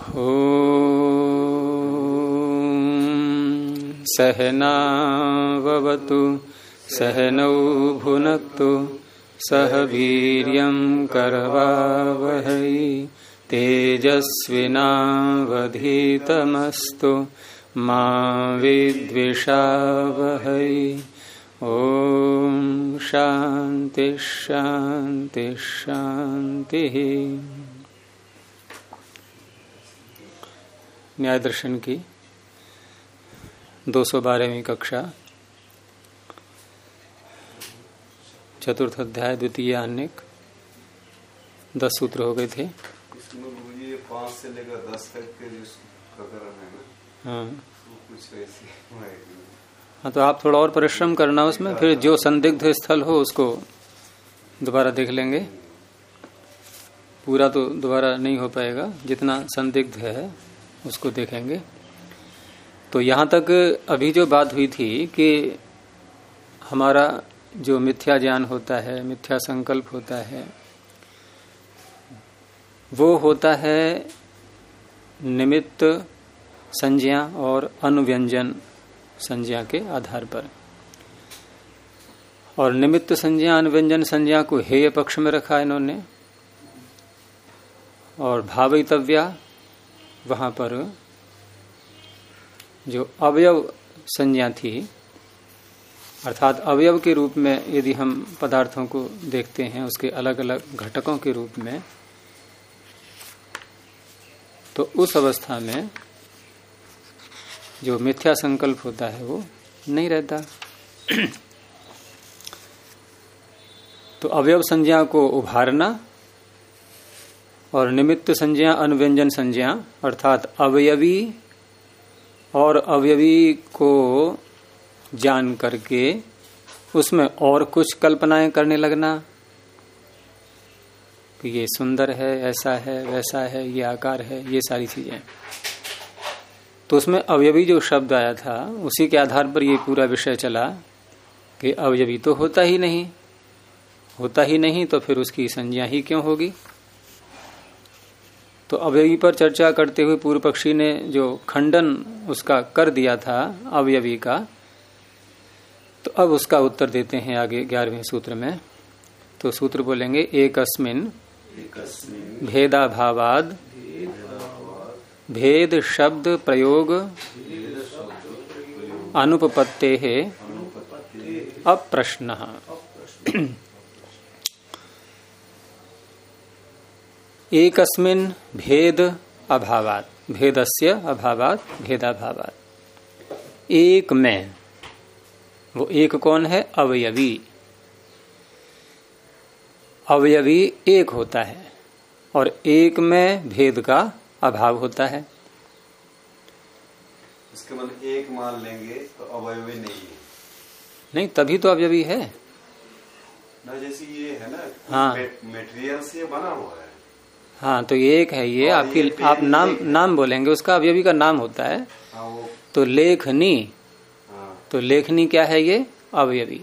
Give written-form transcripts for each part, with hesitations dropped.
सहनावतु सहनौ भुनक्तु सह वीर्यं करवावहै तेजस्विनावधीतमस्तु मा विद्विषावहै। ओम शांति शांति शांति। न्याय दर्शन की 212वीं कक्षा, चतुर्थ अध्याय, द्वितीय आन्निक, 10 सूत्र हो गए थे। इसमें ये 5 से लेकर 10 तक के जो प्रकरण है ना, हाँ कुछ ऐसे हाँ, तो आप थोड़ा और परिश्रम करना उसमें, फिर जो संदिग्ध स्थल हो उसको दोबारा देख लेंगे। पूरा तो दोबारा नहीं हो पाएगा, जितना संदिग्ध है उसको देखेंगे। तो यहाँ तक अभी जो बात हुई थी कि हमारा जो मिथ्या ज्ञान होता है, मिथ्या संकल्प होता है, वो होता है निमित्त संज्ञा और अनुव्यंजन संज्ञा के आधार पर। और निमित्त संज्ञा अनुव्यंजन संज्ञा को हेय पक्ष में रखा इन्होंने, और भावितव्या वहां पर जो अवयव संज्ञा थी, अर्थात अवयव के रूप में यदि हम पदार्थों को देखते हैं उसके अलग अलग घटकों के रूप में, तो उस अवस्था में जो मिथ्या संकल्प होता है वो नहीं रहता। तो अवयव संज्ञा को उभारना और निमित्त संज्ञा अनुव्यंजन संज्ञा, अर्थात अवयवी और अवयवी को जान करके उसमें और कुछ कल्पनाएं करने लगना कि ये सुंदर है, ऐसा है, वैसा है, ये आकार है, ये सारी चीजें। तो उसमें अवयवी जो शब्द आया था उसी के आधार पर ये पूरा विषय चला कि अवयवी तो होता ही नहीं, तो फिर उसकी संज्ञा ही क्यों होगी। तो अवयवी पर चर्चा करते हुए पूर्व पक्षी ने जो खंडन उसका कर दिया था अवयवी का, तो अब उसका उत्तर देते हैं आगे 11वें सूत्र में। तो सूत्र बोलेंगे, एकस्मिन् भेदाभावाद भेद शब्द प्रयोग अनुपपत्तेः अप्रश्नः। एकस्मिन् भेद अभावात्, भेदस्य अभावात् भेदाभावात्, एक में, वो एक कौन है? अवयवी। अवयवी एक होता है और एक में भेद का अभाव होता है। इसके मतलब एक मान लेंगे तो अवयवी नहीं है। नहीं, तभी तो अवयवी है ना, जैसे ये है ना, हाँ, मटेरियल से बना हुआ है। हाँ, तो ये एक है, ये आपकी ये आप नाम बोलेंगे, उसका अवयवी का नाम होता है। हाँ, तो लेखनी, हाँ, तो लेखनी क्या है? ये अवयवी।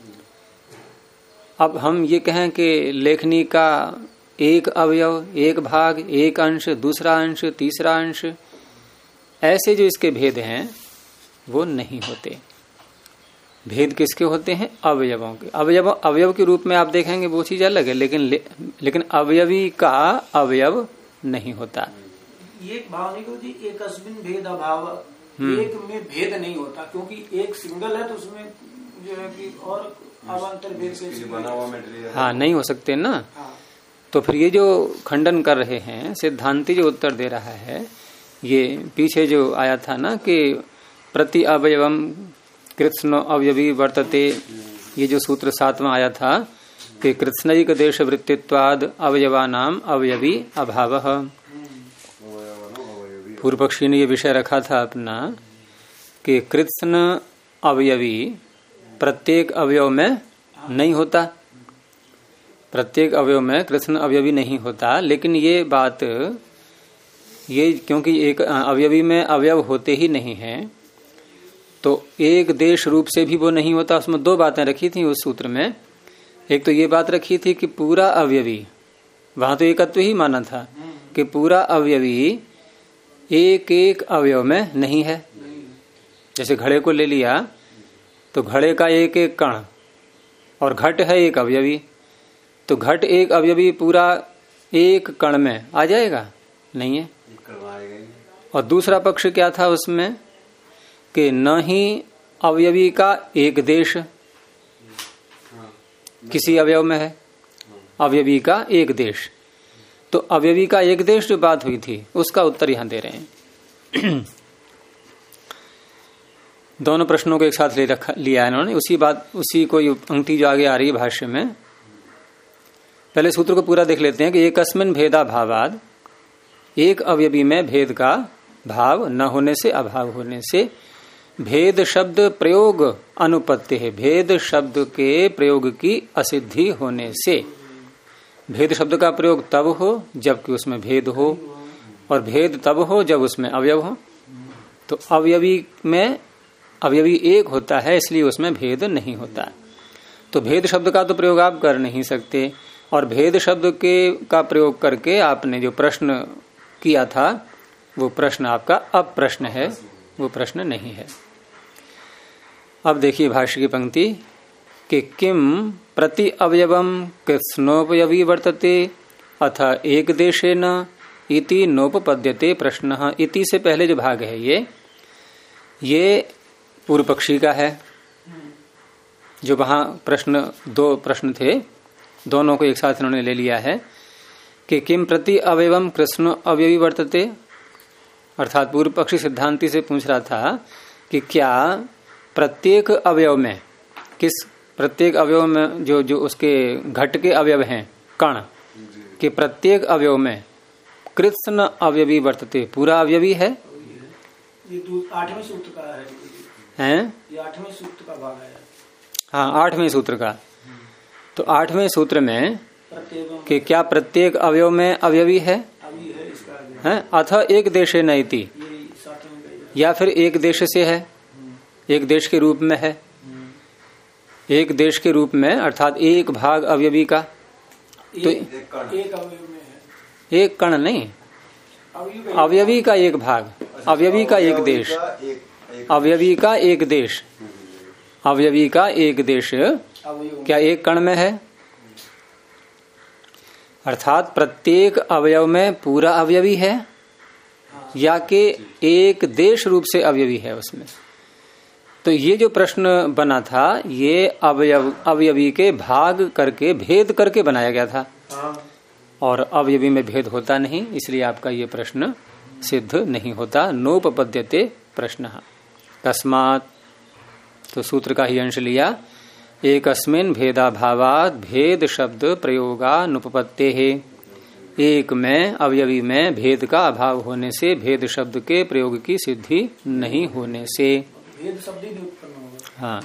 अब हम ये कहें कि लेखनी का एक अवयव, एक भाग, एक अंश, दूसरा अंश, तीसरा अंश, ऐसे जो इसके भेद हैं वो नहीं होते। भेद किसके होते हैं? अवयवों के। अवयव के रूप में आप देखेंगे वो चीज अलग है, लेकिन अवयवी का अवयव नहीं होता। ये भाव नहीं होती, एकस्मिन् भेद अभाव, एक में भेद नहीं होता, क्योंकि एक सिंगल है तो उसमें जो है कि और अवान्तर भेद से बना हुआ मटेरियल, हाँ, नहीं हो सकते ना। हाँ। तो फिर ये जो खंडन कर रहे हैं, सिद्धांती जो उत्तर दे रहा है, ये पीछे जो आया था ना कि प्रति अवयवम कृत्स्नो अवयवी वर्तते, ये जो सूत्र 7वां आया था कि कृत्स्नैक देश वृत्तित्वाद अवयवानाम अवयवी अभावः। पूर्व पक्षी ने ये विषय रखा था अपना कि कृत्स्न अवयवी प्रत्येक अवयव में नहीं होता, प्रत्येक अवयव में कृष्ण अवयवी नहीं होता। लेकिन ये बात, ये क्योंकि एक अवयवी में अवयव होते ही नहीं हैं, तो एक देश रूप से भी वो नहीं होता। उसमें 2 बातें रखी थी उस सूत्र में। एक तो ये बात रखी थी कि पूरा अवयवी, वहां तो एकत्व ही माना था कि पूरा अवयवी एक एक अवयव में नहीं है। जैसे घड़े को ले लिया तो घड़े का एक एक कण और घट है एक अवयवी, तो घट एक अवयवी पूरा एक कण में आ जाएगा? नहीं है। और दूसरा पक्ष क्या था उसमें कि न ही अवयवी का एक देश किसी अवयव में है, अवयवी का एक देश। तो अवयवी का एक देश जो बात हुई थी उसका उत्तर यहां दे रहे हैं। दोनों प्रश्नों को एक साथ लिया है इन्होंने, उसी को पंक्ति जो आगे आ रही है भाष्य में। पहले सूत्र को पूरा देख लेते हैं कि एकस्मिन् भेदा भावाद, एक अवयवी में भेद का भाव न होने से, अभाव होने से, भेद शब्द प्रयोग अनुपत्ति है, भेद शब्द के प्रयोग की असिद्धि होने से। भेद शब्द का प्रयोग तब हो जबकि उसमें भेद हो, और भेद तब हो जब उसमें अवयव हो। तो अवयवी में अवयवी एक होता है इसलिए उसमें भेद नहीं होता। तो भेद शब्द का तो प्रयोग आप कर नहीं सकते, और भेद शब्द का प्रयोग करके आपने जो प्रश्न किया था वो प्रश्न आपका अप्रश्न है, वो प्रश्न नहीं है। अब देखिए भाष्य की पंक्ति कि किम प्रति अवयवम कृत्स्नोपयवी वर्तते अथ एक देशेन इति नोपपद्यते प्रश्न। इति से पहले जो भाग है ये पूर्व पक्षी का है। जो वहां दो प्रश्न थे, दोनों को एक साथ इन्होंने ले लिया है कि किम प्रति अवयवम कृष्ण अवयवी वर्तते, अर्थात पूर्व पक्षी सिद्धांति से पूछ रहा था कि क्या प्रत्येक अवयव में, प्रत्येक अवयव में जो उसके घट के अवयव हैं कण के प्रत्येक अवयव में कृत्स्न अवयवी वर्तते, पूरा अवयवी है। ये 8वें सूत्र का है, ये 8वें सूत्र का भाग है। हाँ, 8वें सूत्र का। तो 8वें सूत्र में कि क्या प्रत्येक अवयव में अवयवी है, अथ एक देशे नैति, या फिर एक देश से है, एक देश के रूप में है। एक देश के रूप में अर्थात एक भाग अवयवी का, तो एक अवयव में है, एक कण नहीं, अवयवी का एक भाग, अवयवी का एक देश, अवयवी का एक देश, अवयवी का एक देश क्या एक कण में है? अर्थात प्रत्येक अवयव में पूरा अवयवी है या कि एक देश रूप से अवयवी है उसमें। तो ये जो प्रश्न बना था ये अवयवी के भाग करके, भेद करके बनाया गया था, और अवयवी में भेद होता नहीं, इसलिए आपका ये प्रश्न सिद्ध नहीं होता। नोपपद्यते प्रश्न तस्मात्, तो सूत्र का ही अंश लिया, एकस्मिन् भेदाभावात् भेद शब्द प्रयोगानुपपत्ते है, एक में अवयवी में भेद का अभाव होने से, भेद शब्द के प्रयोग की सिद्धि नहीं होने से। भेद शब्द ही उत्पन्न होगा। हाँ,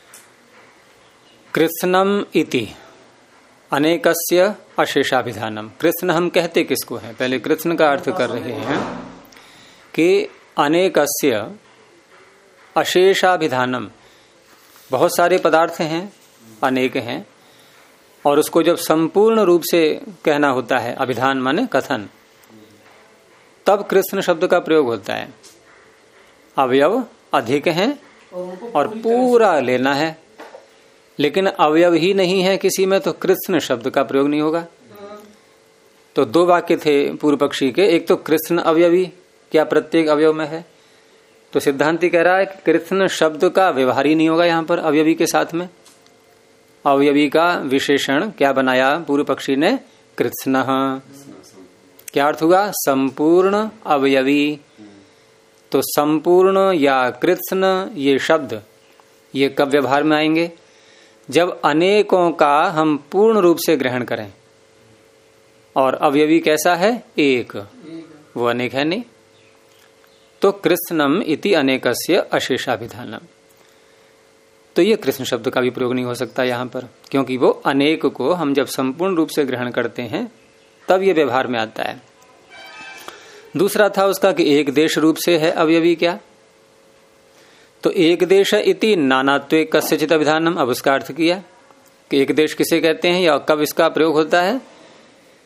कृत्स्नम इति अनेकस्य अशेषाभिधानम। कृत्स्न हम कहते किसको है? पहले कृत्स्न का अर्थ कर रहे हैं कि अनेकस्य अशेषाभिधानम, बहुत सारे पदार्थ हैं, अनेक हैं, और उसको जब संपूर्ण रूप से कहना होता है, अभिधान माने कथन, तब कृत्स्न शब्द का प्रयोग होता है। अवयव अधिक हैं और पूरा लेना है, लेकिन अवयव ही नहीं है किसी में, तो कृत्स्न शब्द का प्रयोग नहीं होगा। तो दो वाक्य थे पूर्व पक्षी के, एक तो कृत्स्न अवयवी क्या प्रत्येक अवयव में है, तो सिद्धांति कह रहा है कि कृत्स्न शब्द का व्यवहार ही नहीं होगा यहाँ पर अवयवी के साथ में। अवयवी का विशेषण क्या बनाया पूर्व पक्षी ने? कृत्स्न। क्या अर्थ हुआ? संपूर्ण अवयवी। तो संपूर्ण या कृत्स्न ये शब्द ये कब व्यवहार में आएंगे? जब अनेकों का हम पूर्ण रूप से ग्रहण करें, और अवयवी कैसा है? एक, वो अनेक है नहीं। तो कृत्स्नम इति अनेकस्य अशेषाभिधानम, तो ये कृष्ण शब्द का भी प्रयोग नहीं हो सकता यहाँ पर, क्योंकि वो अनेक को हम जब संपूर्ण रूप से ग्रहण करते हैं तब ये व्यवहार में आता है। दूसरा था उसका कि एक देश रूप से है अवयवी क्या, तो एक देश इति नानात्वे कस्यचित् अभिधानम। अब उसका अर्थ किया कि एक देश किसे कहते हैं या कब इसका प्रयोग होता है?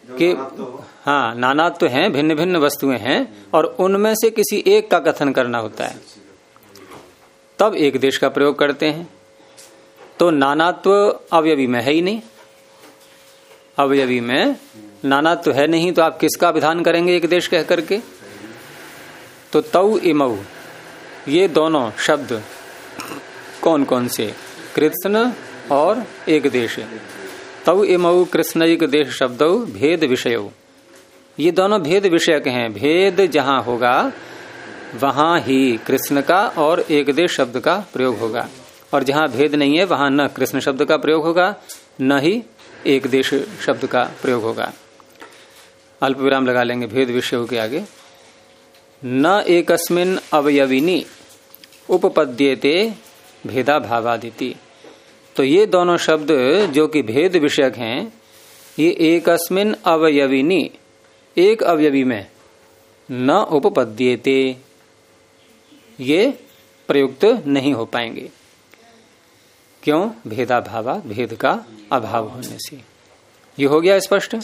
कि हाँ नानात्व तो हैं, भिन्न भिन्न वस्तुएं हैं और उनमें से किसी एक का कथन करना होता है, तब एक देश का प्रयोग करते हैं। तो नानात्व अवयवी में है ही नहीं, अवयवी में नानात्व है नहीं, तो आप किसका विधान करेंगे एक देश कह करके? तो तौ इमौ ये दोनों शब्द कौन कौन से? कृत्स्न और एक देश। तौ इमौ कृष्णैक देश शब्दौ भेद विषयौ, ये दोनों भेद विषयक हैं। भेद जहां होगा वहां ही कृष्ण का और एक देश शब्द का प्रयोग होगा, और जहां भेद नहीं है वहां न कृष्ण शब्द का प्रयोग होगा न ही एक देश शब्द का प्रयोग होगा। अल्प विराम लगा लेंगे भेद विषयों के आगे। न एकस्मिन् अवयविनी उपपद्येते भेदा भावादिति, तो ये दोनों शब्द जो कि भेद विषयक हैं, ये एकस्मिन् अवयविनी एक अवयवी में न उपपद्येते ये प्रयुक्त नहीं हो पाएंगे। क्यों? भेदाभावा, भेद का अभाव होने से। ये हो गया स्पष्ट।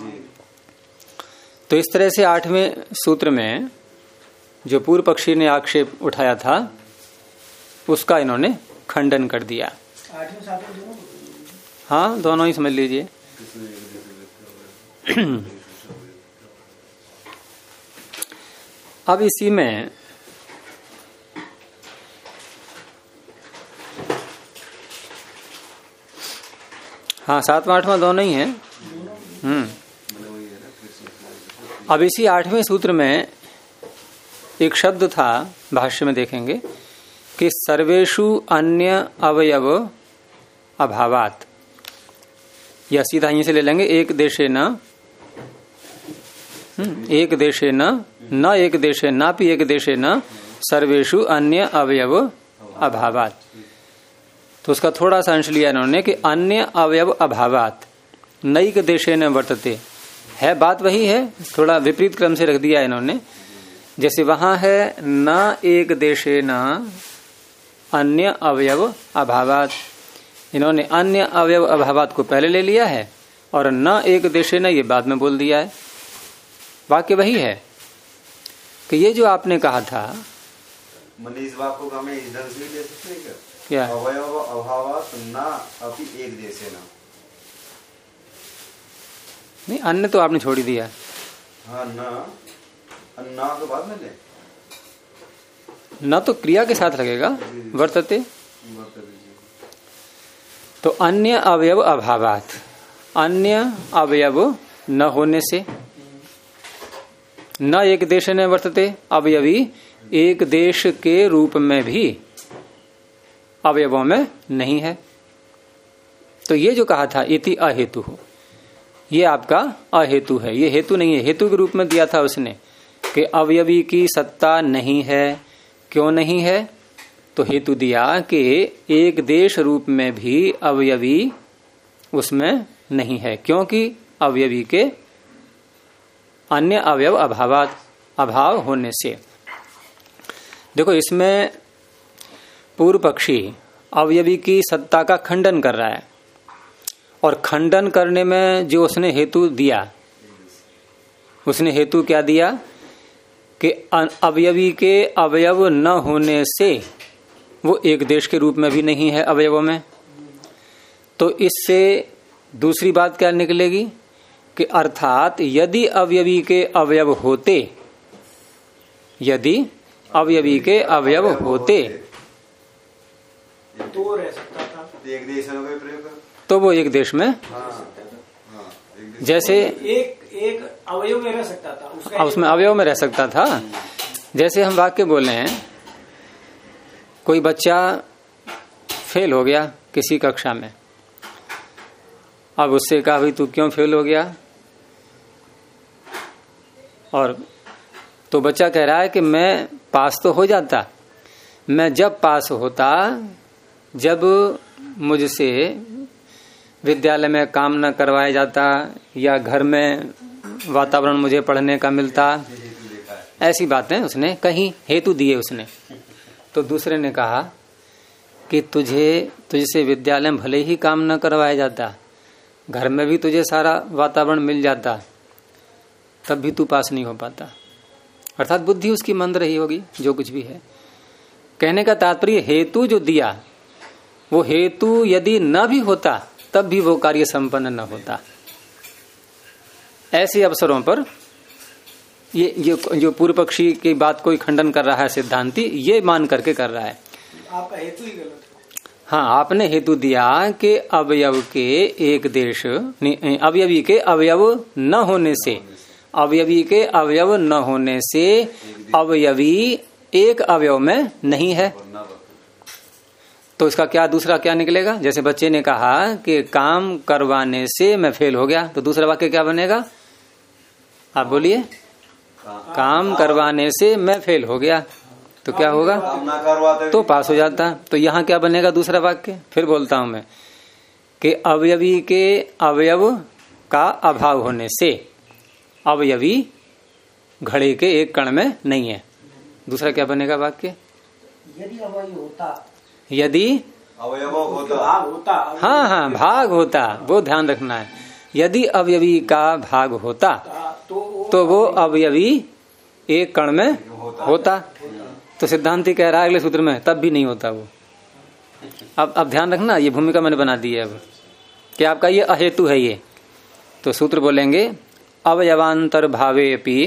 तो इस तरह से 8वें सूत्र में जो पूर्व पक्षी ने आक्षेप उठाया था उसका इन्होंने खंडन कर दिया। हाँ दोनों ही समझ लीजिए। अब इसी में हाँ 7वां 8वां दोनों ही हैं। अब इसी 8वें सूत्र में एक शब्द था, भाष्य में देखेंगे कि सर्वेषु अन्य अवयव अभावात, या सीधा यहीं से ले लेंगे एक देशे न एक देशे न एक देशे नापि एक देशे न सर्वेषु अन्य अवयव अभावात। तो उसका थोड़ा सा अंश लिया इन्होंने कि अन्य अवयव अभावात नैक देशे न वर्तते, है बात वही है, थोड़ा विपरीत क्रम से रख दिया इन्होंने। जैसे वहां है न एक देशे न अन्य अवयव अभावात, इन्होंने अन्य अवयव अभावात को पहले ले लिया है और न एक देशे न ये बाद में बोल दिया है। वाक्य वही है कि ये जो आपने कहा था, इस वाक्य को हमें इधर से ले सकते हैं क्या? अवयव अभावात न अपि एक देशे न, नहीं अन्य तो आपने छोड़ ही दिया। हाँ न के बाद में ले, न तो क्रिया के साथ लगेगा वर्तते। तो अन्य अवयव अभावात, अन्य अवयव न होने से, न एक देश ने वर्तते, अवयवी एक देश के रूप में भी अवयवों में नहीं है। तो ये जो कहा था इति अहेतु, ये आपका अहेतु है, ये हेतु नहीं है। हेतु के रूप में दिया था उसने कि अवयवी की सत्ता नहीं है। क्यों नहीं है? तो हेतु दिया कि एक देश रूप में भी अवयवी उसमें नहीं है, क्योंकि अवयवी के अन्य अवयव अभाव होने से। देखो इसमें पूर्व पक्षी अवयवी की सत्ता का खंडन कर रहा है, और खंडन करने में जो उसने हेतु दिया, उसने हेतु क्या दिया कि अवयवी के अवयव न होने से वो एक देश के रूप में भी नहीं है अवयवों में। तो इससे दूसरी बात क्या निकलेगी कि अर्थात यदि अवयवी के अवयव होते, यदि अवयवी के अवयव होते तो रह सकता था, एक देश का प्रयोग, तो वो एक देश में जैसे एक अवयव में रह सकता था, उसमें अवयव में रह सकता था। जैसे हम वाक्य बोले हैं, कोई बच्चा फेल हो गया किसी कक्षा में, अब उससे कहा भाई तू क्यों फेल हो गया, और तो बच्चा कह रहा है कि मैं पास तो हो जाता, मैं जब पास होता जब मुझसे विद्यालय में काम न करवाया जाता या घर में वातावरण मुझे पढ़ने का मिलता, ऐसी बातें उसने कहीं हेतु दिए उसने। तो दूसरे ने कहा कि तुझसे विद्यालय में भले ही काम न करवाया जाता, घर में भी तुझे सारा वातावरण मिल जाता, तब भी तू पास नहीं हो पाता। अर्थात बुद्धि उसकी मंद रही होगी, जो कुछ भी है। कहने का तात्पर्य हेतु जो दिया वो हेतु यदि न भी होता तब भी वो कार्य संपन्न न होता। ऐसे अवसरों पर ये जो पूर्व पक्षी की बात कोई खंडन कर रहा है सिद्धांती, ये मान करके कर रहा है। आपका हेतु ही गलत है। हाँ, आपने हेतु दिया कि अवयव के एक देश, अवयवी के अवयव न होने से, अवयवी के अवयव न होने से अवयवी एक अवयव में नहीं है। तो इसका क्या दूसरा क्या निकलेगा? जैसे बच्चे ने कहा कि काम करवाने से मैं फेल हो गया, तो दूसरा वाक्य क्या बनेगा? आप बोलिए। काम करवाने से मैं फेल हो गया, तो क्या होगा? तो पास हो जाता। तो यहाँ क्या बनेगा दूसरा वाक्य? फिर बोलता हूं मैं कि अवयवी के अवयव का अभाव होने से अवयवी घड़े के एक कण में नहीं है। दूसरा क्या बनेगा वाक्य? यदि अवयव होता, यदि अवयव होता, भाग होता। हाँ, भाग होता, वो ध्यान रखना है। यदि अवयवी का भाग होता तो वो अवयवी एक कण में होता। तो सिद्धांती कह रहा है अगले सूत्र में तब भी नहीं होता वो। अब ध्यान रखना, ये भूमिका मैंने बना दी है अब कि आपका ये अहेतु है ये। तो सूत्र बोलेंगे अवयवांतर भावे अपि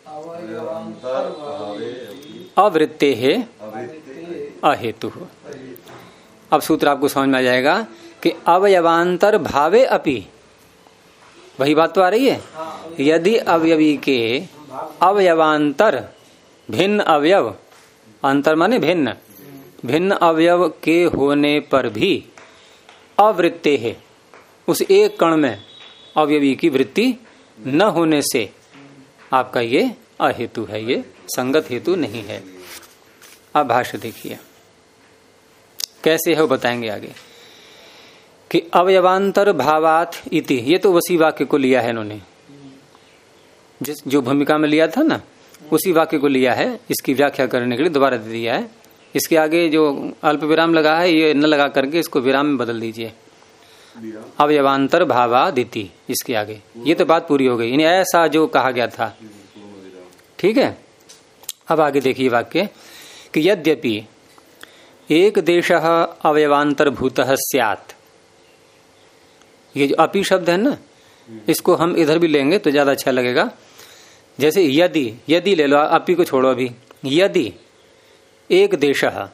अवृत्ते है अहेतु। अब सूत्र आपको समझ में आ जाएगा कि अवयवांतर भावे अपि, वही बात तो आ रही है। यदि अवयवी के अवयवांतर भिन्न अवयव, अंतर माने भिन्न, भिन्न अवयव के होने पर भी अवृत्ते है, उस एक कण में अवयवी की वृत्ति न होने से आपका ये अहेतु है, ये संगत हेतु नहीं है। अब भाष्य देखिए कैसे है वो बताएंगे आगे कि अवयवांतर भावात इति, ये तो वसी वाक्य को लिया है इन्होंने, जिस जो भूमिका में लिया था ना उसी वाक्य को लिया है, इसकी व्याख्या करने के लिए दोबारा दे दिया है। इसके आगे जो अल्प विराम लगा है ये न लगा करके इसको विराम में बदल दीजिए, अवयवांतर भावादिति, इसके आगे। ये तो बात पूरी हो गई, इन्हें ऐसा जो कहा गया था। ठीक है, अब आगे देखिए वाक्य कि यद्यपि एक देशः अवयवांतरभूतः स्यात्, ये जो अपि शब्द है ना इसको हम इधर भी लेंगे तो ज्यादा अच्छा लगेगा। जैसे यदि, यदि ले लो, अपि को छोड़ो अभी। यदि एक देशः,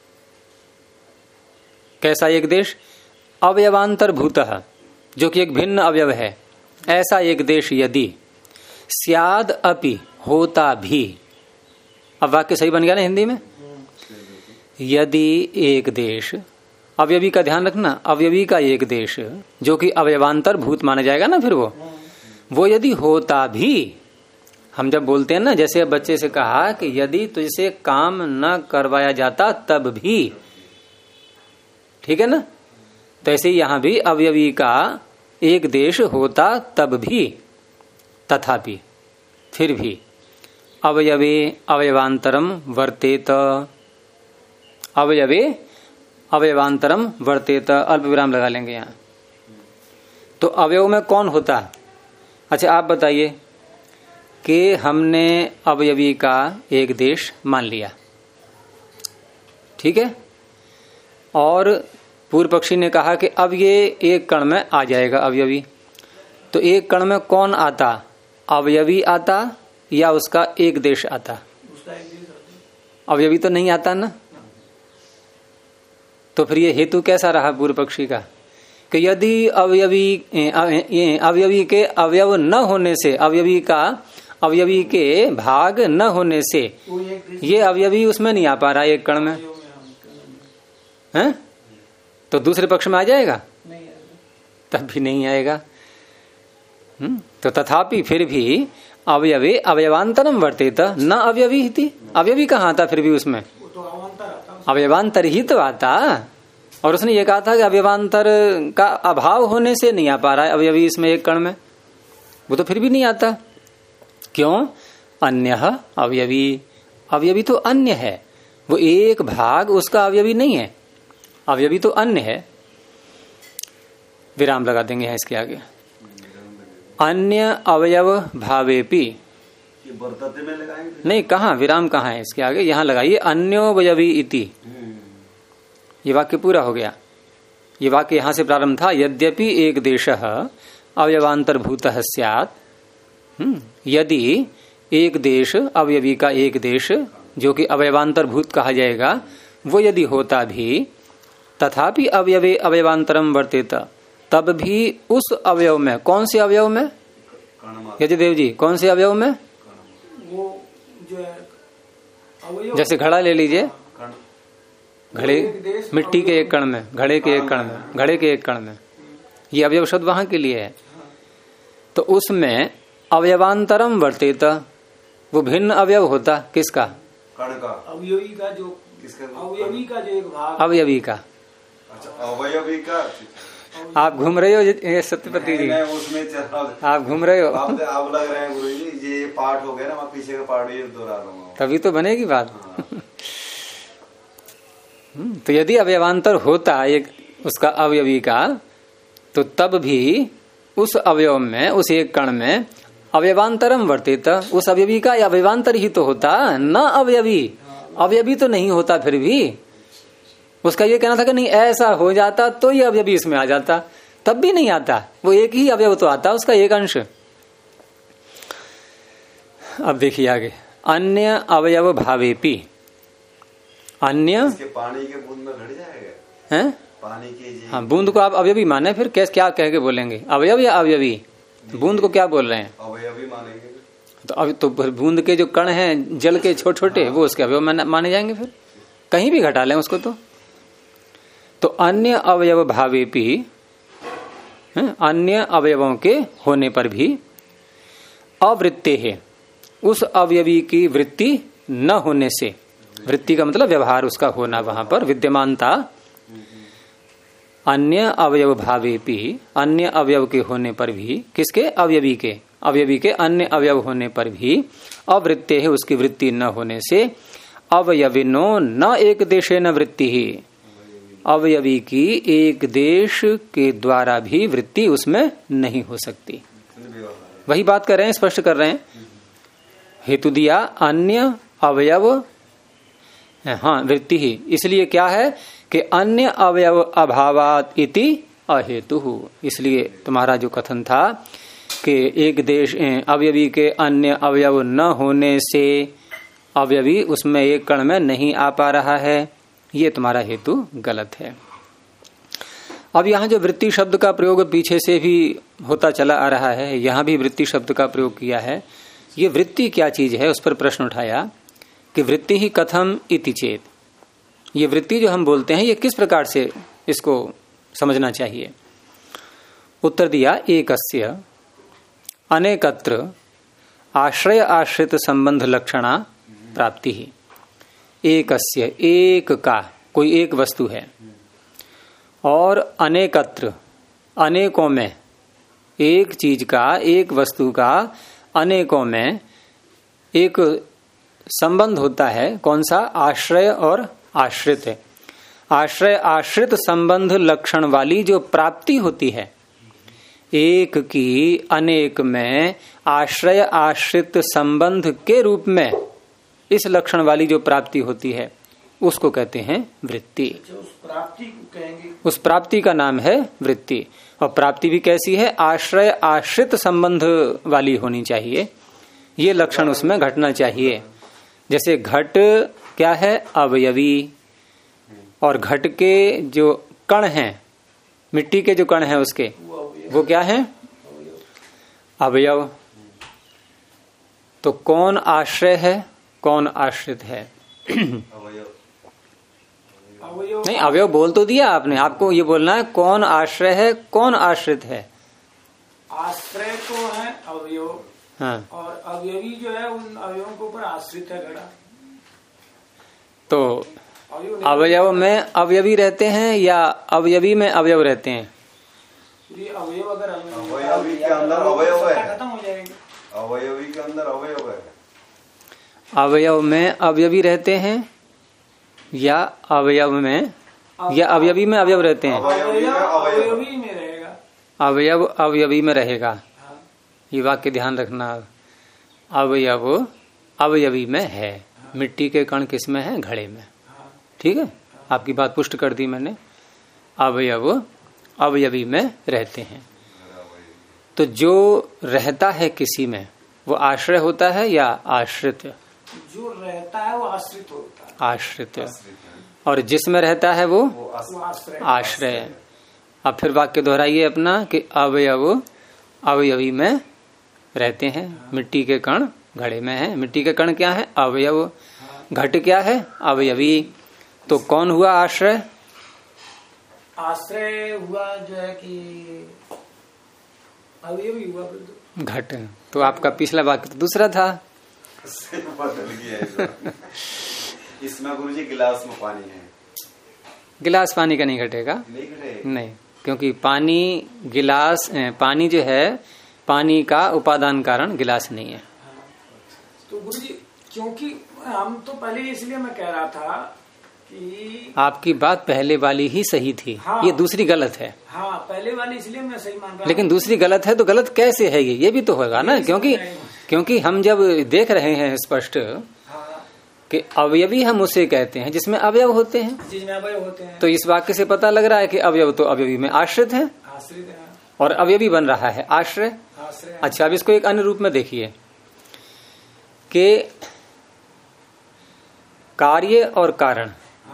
कैसा एक देश? अवयवांतरभूतः, जो कि एक भिन्न अवयव है, ऐसा एक देश यदि स्याद अपि, होता भी। अब वाक्य सही बन गया ना हिंदी में? यदि एक देश, अवयवी का ध्यान रखना, अवयवी का एक देश जो कि अवयवांतर भूत माना जाएगा ना, फिर वो यदि होता भी, हम जब बोलते हैं ना, जैसे बच्चे से कहा कि यदि तुझसे काम न करवाया जाता तब भी, ठीक है ना, तो ऐसे यहां भी अवयवी का एक देश होता तब भी, तथापि, फिर भी, अवयवे अवयवांतरम वर्तेत, अवयवे अवयवांतरम वर्तेत, अल्प विराम लगा लेंगे यहाँ। तो अवयव में कौन होता? अच्छा आप बताइए कि हमने अवयवी का एक देश मान लिया, ठीक है, और पूर्व पक्षी ने कहा कि अब ये एक कण में आ जाएगा अवयवी। तो एक कण में कौन आता? अवयवी आता या उसका एक देश आता? अवयवी तो नहीं आता ना। तो फिर ये हेतु कैसा रहा पूर्व पक्षी का कि यदि अवयवी के अवयव न होने से, अवयवी के भाग न होने से ये अवयवी उसमें नहीं आ पा रहा एक कण में, हैं? तो दूसरे पक्ष में आ जाएगा? तब भी नहीं आएगा। तो तथापि फिर भी अवयवे अवयवांतरम वर्तेत न अवयवी थी, अवयवी कहाँ आता फिर भी उसमें? अवयवांतर ही तो आता। और उसने ये कहा था कि अवयवांतर का अभाव होने से नहीं आ पा रहा है अवयवी इसमें एक कण में, वो तो फिर भी नहीं आता। क्यों? अन्यः अवयवी, अवयवी तो अन्य है, वो एक भाग उसका अवयवी नहीं है, अवयवी तो अन्य है। विराम लगा देंगे है इसके आगे। अन्य अवयव भावेपि, ये बर्तते में लगाएंगे नहीं, कहाँ विराम कहाँ है इसके आगे, यहाँ लगाइए अन्योवयवी इति। ये वाक्य पूरा हो गया। ये वाक्य यहाँ से प्रारंभ था, यद्यपि एक देशः अवयवांतर्भूतः स्यात्। यदि एक देश, अवयवी का एक देश जो कि अवयवांतर्भूत कहा जाएगा, वो यदि होता भी, तथापि अवयवे अवयवांतरम वर्तेत, तब भी उस अवयव में, कौन से अवयव में यजदेव जी, कौन से अवयव में? वो जो है अवयव, जैसे घड़ा ले लीजिए, घड़े, मिट्टी के एक कण में, घड़े के एक कण में, घड़े के एक कण में, ये अवयव शब्द वहां के लिए है। तो उसमें अवयवांतरम वर्तेत, वो भिन्न अवयव होता, किसका? कण का, अवयवी का, जो किसका? अवयवी का जो एक भाग, अवयवी का। अच्छा, अवयवी का। आप घूम रहे हो सत्यपति जी, उसमें चल आप घूम रहे हो। आप लग रहे हैं गुरु जी, ये पार्ट हो गया ना, मैं पीछे का पार्ट ये दोहरा रहा हूँ, तभी तो बनेगी बात। तो यदि अवयवांतर होता एक उसका अवयवी का, तो तब भी उस अवयव में, उस एक कण में अवयवांतरम वर्तेत, उस अवयवी का या अवयवांतर ही तो होता, न अवयवी। अवयवी तो नहीं होता, फिर भी उसका ये कहना था कि नहीं ऐसा हो जाता तो ये अवयवी इसमें आ जाता, तब भी नहीं आता, वो एक ही अवयव तो आता, उसका एक अंश। अब देखिए आगे, अन्य अवयव भावेपि, अन्य पानी के बूंद में घट जाएगा है पानी की। हाँ, बूंद को आप अवयवी माने, फिर क्या कह के बोलेंगे, अवयव या अवयवी? बूंद को क्या बोल रहे हैं? अवयवी मानेंगे। तो अब तो फिर बूंद के जो कण हैं जल के छोटे छोटे, वो उसके अवयव माने जाएंगे, फिर कहीं भी घटा लें उसको। तो अन्य अवयव भावेपि, अन्य अवयवों के होने पर भी, अवृत्ते है, उस अवयवी की वृत्ति न होने से, वृत्ति का मतलब व्यवहार उसका होना, वहां पर विद्यमानता, अन्य अवयव भावेपि, अन्य अवयव के होने पर भी, किसके? अवयवी के, अवयवी के अन्य अवयव होने पर भी, अवृत्ते है, उसकी वृत्ति न होने से, अवयविनो न एक देशे न वृत्ति ही, अवयवी की एक देश के द्वारा भी वृत्ति उसमें नहीं हो सकती। वही बात कर रहे हैं, स्पष्ट कर रहे हैं। हेतु दिया अन्य अवयव, हाँ वृत्ति ही, इसलिए क्या है कि अन्य अवयव अभावात इति अहेतु, इसलिए तुम्हारा जो कथन था कि एक देश, अवयवी के अन्य अवयव न होने से अवयवी उसमें एक कण में नहीं आ पा रहा है, ये तुम्हारा हेतु गलत है। अब यहाँ जो वृत्ति शब्द का प्रयोग पीछे से भी होता चला आ रहा है, यहाँ भी वृत्ति शब्द का प्रयोग किया है। ये वृत्ति क्या चीज है, उस पर प्रश्न उठाया कि वृत्ति ही कथम इति चेत, ये वृत्ति जो हम बोलते हैं ये किस प्रकार से इसको समझना चाहिए। उत्तर दिया, एकस्य अनेकत्र आश्रय आश्रित संबंध लक्षणा प्राप्ति ही। एकस्य, एक का, कोई एक वस्तु है, और अनेकत्र, अनेकों में, एक चीज का, एक वस्तु का अनेकों में एक संबंध होता है, कौन सा? आश्रय और आश्रित है। आश्रय आश्रित संबंध लक्षण वाली जो प्राप्ति होती है, एक की अनेक में आश्रय आश्रित संबंध के रूप में इस लक्षण वाली जो प्राप्ति होती है, उसको कहते हैं वृत्ति। उस प्राप्ति को कहेंगे, उस प्राप्ति का नाम है वृत्ति। और प्राप्ति भी कैसी है? आश्रय आश्रित संबंध वाली होनी चाहिए, ये लक्षण उसमें घटना चाहिए। जैसे घट क्या है? अवयवी, और घट के जो कण हैं, मिट्टी के जो कण हैं उसके, वो क्या है? अवयव। तो कौन आश्रय है, कौन आश्रित है? नहीं, अवयव बोल तो दिया आपने, आपको ये बोलना है कौन आश्रय है, कौन आश्रित है। आश्रय तो है अवयव, हाँ, और अवयवी जो है उन अवयवों के ऊपर आश्रित है घड़ा। तो अवयव में अवयवी रहते हैं या अवयवी में अवयव रहते हैं? अवयव अगर अवयवी के अंदर अवयव है, खत्म हो जाएंगे। अवयवी के अंदर अवयव है। अवयव में अवयवी रहते हैं या अवयव में, या अवयवी में अवयव रहते हैं? अवयवी में रहेगा, अवयव अवयवी में रहेगा। ये वाक्य ध्यान रखना। अवयव अवयवी में है। मिट्टी के कण किस में है? घड़े में। ठीक है, आपकी बात पुष्ट कर दी मैंने। अवयव अवयवी में रहते हैं। तो जो रहता है किसी में वो आश्रय होता है या आश्रित? जो रहता है वो आश्रित होता है। आश्रित। और जिसमें रहता है वो आश्रय। अब फिर वाक्य दोहराइए अपना कि अवयव अवयवी में रहते हैं। मिट्टी के कण घड़े में है। मिट्टी के कण क्या है? अवयव। घट क्या है? अवयवी। तो कौन हुआ आश्रय? आश्रय हुआ जो है कि अवयवी हुआ घट। तो आपका पिछला वाक्य तो दूसरा था। बदल गया इसमें गुरुजी गिलास में पानी है। गिलास पानी का नहीं घटेगा। नहीं, क्योंकि पानी गिलास पानी जो है पानी का उपादान कारण गिलास नहीं है। तो गुरुजी क्योंकि हम तो पहले इसलिए मैं कह रहा था कि आपकी बात पहले वाली ही सही थी। हाँ, ये दूसरी गलत है। हाँ, पहले वाली इसलिए मैं सही मान रहा। लेकिन दूसरी गलत है तो गलत कैसे है? ये भी तो होगा ना, क्योंकि हम जब देख रहे हैं स्पष्ट कि अवयवी हम उसे कहते हैं जिसमें अवयव होते हैं। जिसमें अवयव होते हैं। तो इस वाक्य से पता लग रहा है कि अवयव तो अवयवी में आश्रित है। आश्रित है। और अवयवी बन रहा है आश्रय। अच्छा, अब इसको एक अन्य रूप में देखिए कि कार्य और कारण,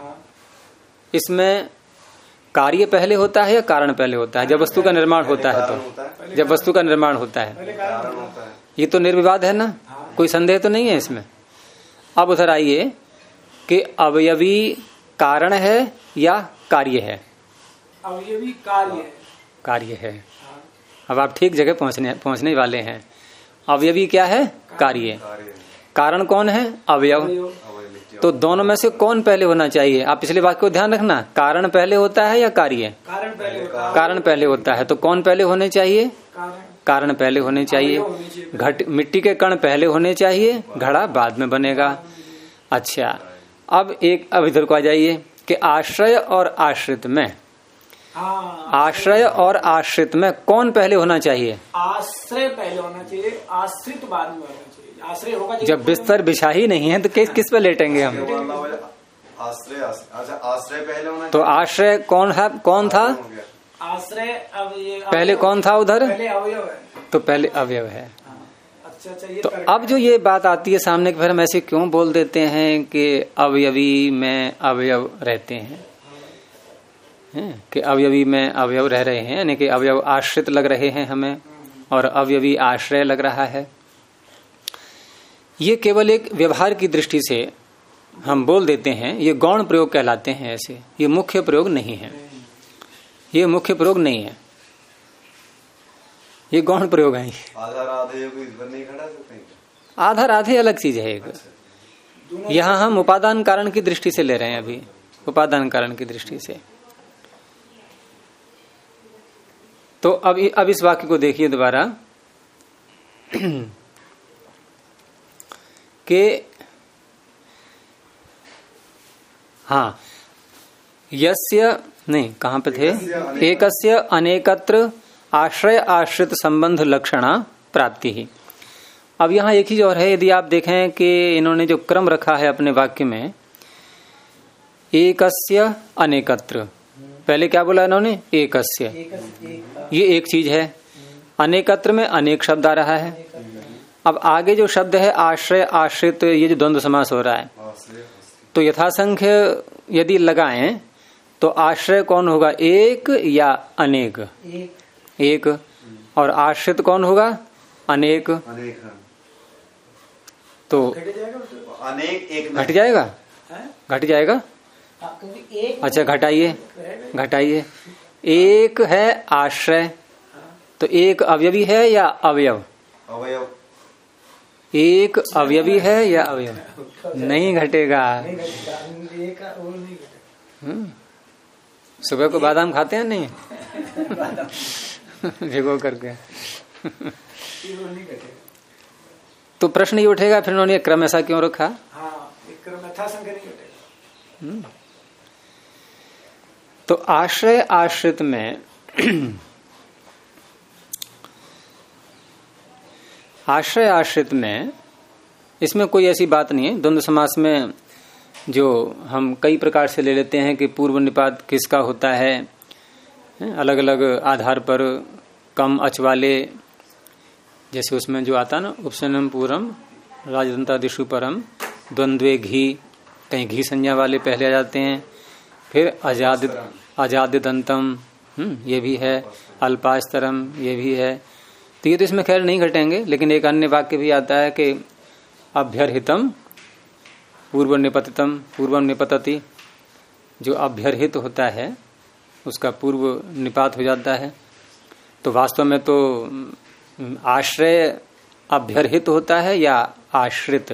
इसमें कार्य पहले होता है या कारण पहले होता है? जब वस्तु का निर्माण होता है तो जब वस्तु का निर्माण होता है ये तो निर्विवाद है ना, कोई संदेह तो नहीं है इसमें। अब उधर आइए कि अवयवी कारण है या कार्य है? अवयवी कार्य है। कार्य है। अब आप ठीक जगह पहुंचने वाले हैं। अवयवी क्या है? कार्य। कारण कौन है? अवयव। तो दोनों में से कौन पहले होना चाहिए? आप पिछले वाक्य को ध्यान रखना। कारण पहले होता है या कार्य? कारण पहले होता है। तो कौन पहले होने चाहिए? कारण पहले होने चाहिए। घट मिट्टी के कण पहले होने चाहिए, घड़ा बाद में बनेगा। अच्छा, अब इधर को आ जाइए कि आश्रय और आश्रित में, आश्रय और आश्रित में कौन पहले होना चाहिए? आश्रय पहले होना चाहिए, आश्रित बाद में होना चाहिए। आश्रय होगा जब बिस्तर बिछा ही नहीं है तो किस पे लेटेंगे हम? आश्रय। अच्छा, आश्रय पहले होना। तो आश्रय कौन था? आश्रय अब ये पहले कौन था उधर? पहले अवयव है। तो पहले अवयव है। अच्छा, तो अब जो ये बात आती है सामने, फिर हम ऐसे क्यों बोल देते हैं कि अवयवी में अवयव रहते हैं, कि अवयवी में अवयव रह रहे हैं, यानी कि अवयव आश्रित लग रहे हैं हमें और अवयवी आश्रय लग रहा है। ये केवल एक व्यवहार की दृष्टि से हम बोल देते हैं। ये गौण प्रयोग कहलाते हैं ऐसे। ये मुख्य प्रयोग नहीं है। ये मुख्य प्रयोग नहीं है, ये गौण प्रयोग है। आधार आधे को इस पर नहीं खड़ा सकते। आधार आधे अलग चीज है एक। यहाँ हम उपादान कारण की दृष्टि से ले रहे हैं अभी, उपादान कारण की दृष्टि से। तो अब इस वाक्य को देखिए दोबारा कि हाँ, यस्य नहीं, कहाँ पे थे? एकस्य अनेकत्र आश्रय आश्रित संबंध लक्षणा प्राप्ति ही। अब यहाँ एक चीज और है। यदि आप देखें कि इन्होंने जो क्रम रखा है अपने वाक्य में, एकस्य अनेकत्र, पहले क्या बोला इन्होंने? एकस्य। ये एक चीज है। अनेकत्र में अनेक शब्द आ रहा है। अब आगे जो शब्द है आश्रय आश्रित, ये जो द्वंद्व समास हो रहा है, तो यथासंख्य यदि लगाएं तो आश्रय कौन होगा? एक या अनेक? एक। और आश्रित कौन होगा? अनेक। तो अनेक एक घट जाएगा, घट जाएगा। अच्छा, घटाइए। एक है आश्रय, तो एक अवयवी है या अवयव? अवयव। एक अवयवी है या अवयव? नहीं घटेगा। सुबह को बादाम खाते हैं नहीं? भिगो करके। तो प्रश्न ये उठेगा फिर उन्होंने क्रम ऐसा क्यों रखा? तो आश्रय आश्रित में आश्रय आश्रित में इसमें कोई ऐसी बात नहीं है। द्वंद्व समास में जो हम कई प्रकार से ले लेते हैं कि पूर्व निपात किसका होता है, अलग अलग आधार पर, कम अच वाले, जैसे उसमें जो आता ना उपसनम पूर्वम राजदंतादिशु परम द्वंद्वे घी, कहीं घी संज्ञा वाले पहले आ जाते हैं, फिर अजादिदंतम ये भी है, अल्पास्तरम ये भी है। तो ये तो इसमें खैर नहीं घटेंगे, लेकिन एक अन्य वाक्य भी आता है कि अभ्यर्हितम पूर्व निपतितम पूर्वम निपतति, जो अभ्यर्हित होता है उसका पूर्व निपात हो जाता है। तो वास्तव में तो आश्रय अभ्यर्हित होता है या आश्रित?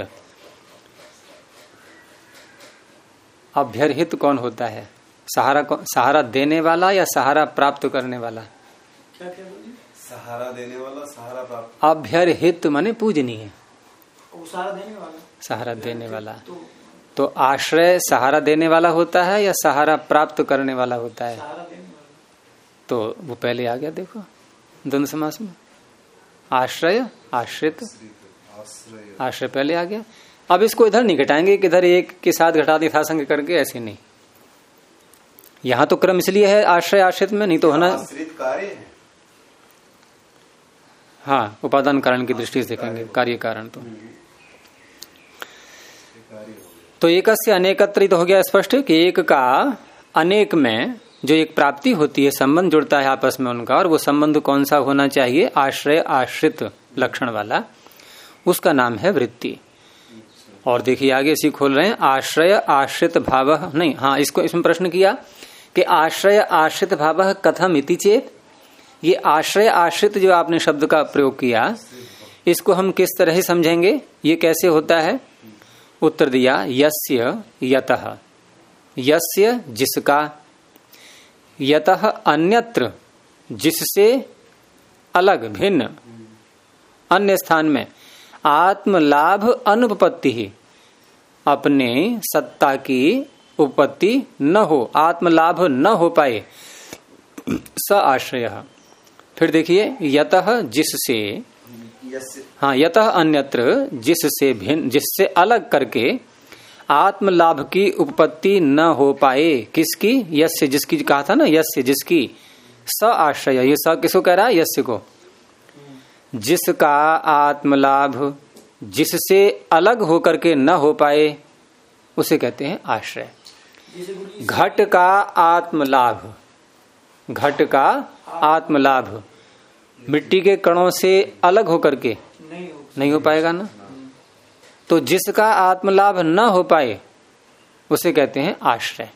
अभ्यर्हित कौन होता है? सहारा देने वाला या सहारा प्राप्त करने वाला? क्या क्या बोलिए? सहारा देने वाला, सहारा प्राप्त। अभ्यर्हित माने पूजनीय, सहारा देने वाला, सहारा देने वाला। तो आश्रय सहारा देने वाला होता है या सहारा प्राप्त करने वाला होता है? सहारा देने वाला। तो वो पहले आ गया, देखो द्वंद्व समास में आश्रय आश्रित, आश्रय पहले आ गया। अब इसको इधर नहीं घटाएंगे कि इधर एक के साथ घटा दी यथासंग करके, ऐसे नहीं। यहां तो क्रम इसलिए है आश्रय आश्रित में, नहीं तो है ना कार्य है। हाँ, उपादान कारण की दृष्टि से देखेंगे कार्य कारण। तो एक से अनेकत्रित हो गया स्पष्ट कि एक का अनेक में जो एक प्राप्ति होती है, संबंध जुड़ता है आपस में उनका, और वो संबंध कौन सा होना चाहिए? आश्रय आश्रित लक्षण वाला, उसका नाम है वृत्ति। और देखिए आगे इसी खोल रहे हैं, आश्रय आश्रित भाव नहीं, हाँ इसको इसमें प्रश्न किया कि आश्रय आश्रित भाव कथम इति चेत, ये आश्रय आश्रित जो आपने शब्द का प्रयोग किया, इसको हम किस तरह ही समझेंगे, ये कैसे होता है? उत्तर दिया, यस्य यतः, यस्य जिसका, यतः अन्यत्र जिससे अलग भिन्न, अन्य स्थान में, आत्मलाभ अनुपपत्ति ही, अपने सत्ता की उपपत्ति न हो, आत्मलाभ न हो पाए, स आश्रय। फिर देखिए, यतः जिससे, हाँ यतः अन्यत्र जिससे भिन्न, जिससे अलग करके आत्मलाभ की उपपत्ति न हो पाए, किसकी? यस्य, जिसकी कहा था ना, यस्य जिसकी, स आश्रय, ये स किसको कह रहा है? यस्य को। जिसका आत्मलाभ जिससे अलग होकर के न हो पाए, उसे कहते हैं आश्रय। घट का आत्मलाभ, घट का आत्मलाभ मिट्टी के कणों से अलग होकर के नहीं हो पाएगा ना। तो जिसका आत्मलाभ न हो पाए उसे कहते हैं आश्रय।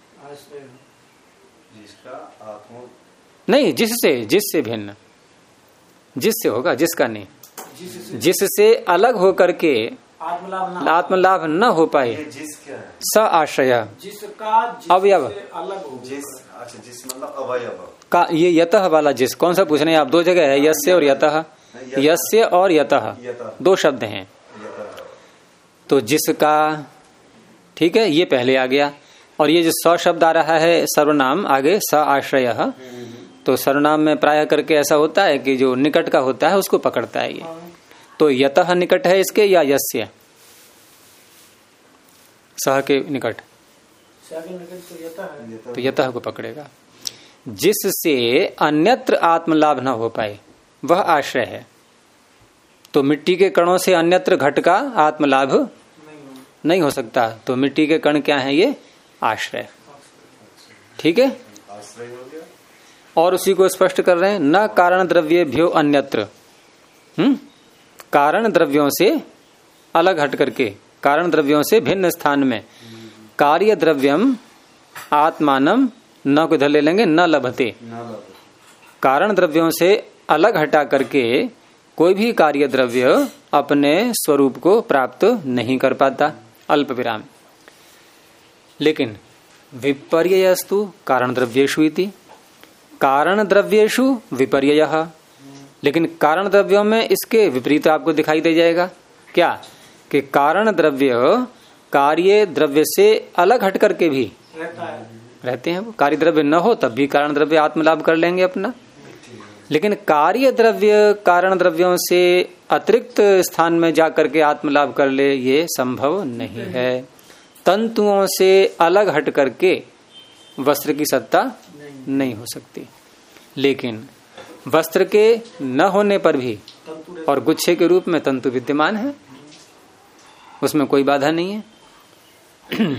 जिसका आत्म नहीं, जिससे भिन्न, जिससे होगा, जिसका नहीं, जिससे अलग होकर के आत्मलाभ न हो पाए, जिस क्या है? स आश्रय, जिसका अवयव, अलग हो, जिस मतलब अवयव का ये यतः वाला जिस, कौन सा पूछ रहे हैं आप? दो जगह है, यस्य और यतः, यस्य और यतः दो शब्द हैं। तो जिसका, ठीक है, ये पहले आ गया। और ये जो स शब्द आ रहा है सर्वनाम आगे, स आश्रय, तो सर्वनाम में प्राय करके ऐसा होता है कि जो निकट का होता है उसको पकड़ता है ये। तो यतः निकट है इसके या यस्य? सह के निकट, तो यतः को पकड़ेगा। जिससे अन्यत्र आत्मलाभ न हो पाए वह आश्रय है। तो मिट्टी के कणों से अन्यत्र घट का आत्मलाभ नहीं हो सकता, तो मिट्टी के कण क्या है? ये आश्रय। ठीक है, और उसी को स्पष्ट कर रहे हैं, न कारण द्रव्येभ्यो अन्यत्र, कारण द्रव्यों से अलग हट करके, कारण द्रव्यों से भिन्न स्थान में, कार्य द्रव्यम आत्मानम, न को इधर ले लेंगे, न लभते, कारण द्रव्यों से अलग हटा करके कोई भी कार्य द्रव्य अपने स्वरूप को प्राप्त नहीं कर पाता, अल्प विराम। लेकिन विपर्ययस्तु कारण द्रव्येषु इति, कारण द्रव्येषु विपर्ययः, लेकिन कारण द्रव्यों में इसके विपरीत आपको दिखाई दे जाएगा। क्या? कि कारण द्रव्य कार्य द्रव्य से अलग हट करके भी रहते हैं। वो कार्य द्रव्य न हो तब भी कारण द्रव्य आत्मलाभ कर लेंगे अपना। लेकिन कार्य द्रव्य कारण द्रव्यों से अतिरिक्त स्थान में जाकर के आत्मलाभ कर ले, ये संभव नहीं है। तंतुओं से अलग हट करके वस्त्र की सत्ता नहीं हो सकती। लेकिन वस्त्र के न होने पर भी और गुच्छे के रूप में तंतु विद्यमान है, उसमें कोई बाधा नहीं है।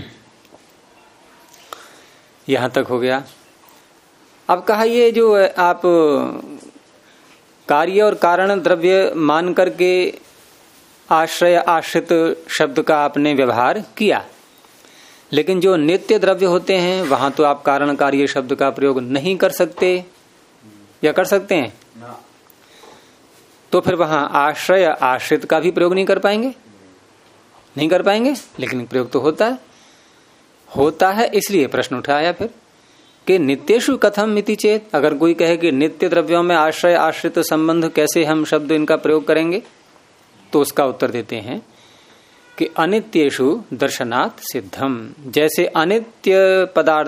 यहां तक हो गया। अब कहा ये जो आप कार्य और कारण द्रव्य मान करके आश्रय आश्रित शब्द का आपने व्यवहार किया, लेकिन जो नित्य द्रव्य होते हैं वहां तो आप कारण कार्य शब्द का प्रयोग नहीं कर सकते, या कर सकते हैं? तो फिर वहां आश्रय आश्रित का भी प्रयोग नहीं कर पाएंगे, नहीं कर पाएंगे। लेकिन प्रयोग तो होता है इसलिए प्रश्न उठाया फिर कि नित्येषु कथम मिति चेत। अगर कोई कहे कि नित्य द्रव्यों में आश्रय आश्रित संबंध, कैसे हम शब्द इनका प्रयोग करेंगे, तो उसका उत्तर देते हैं कि अनित्येषु दर्शनात् सिद्धम। जैसे अनित्य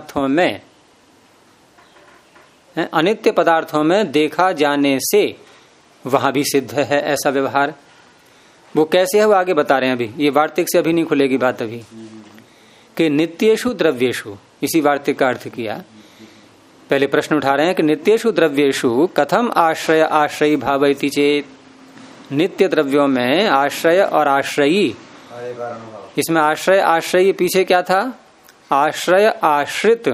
पदार्थों में देखा जाने से वहां भी सिद्ध है ऐसा व्यवहार। वो कैसे है वो आगे बता रहे हैं, अभी ये वार्तिक से अभी नहीं खुलेगी बात। अभी कि नित्येषु द्रव्येषु, इसी वार्तिक का अर्थ किया। पहले प्रश्न उठा रहे हैं कि नित्येषु द्रव्येषु कथम आश्रय आश्रयी भावयति चेत। नित्य द्रव्यों में आश्रय और आश्रयी, इसमें आश्रय आश्रयी पीछे क्या था? आश्रय आश्रित।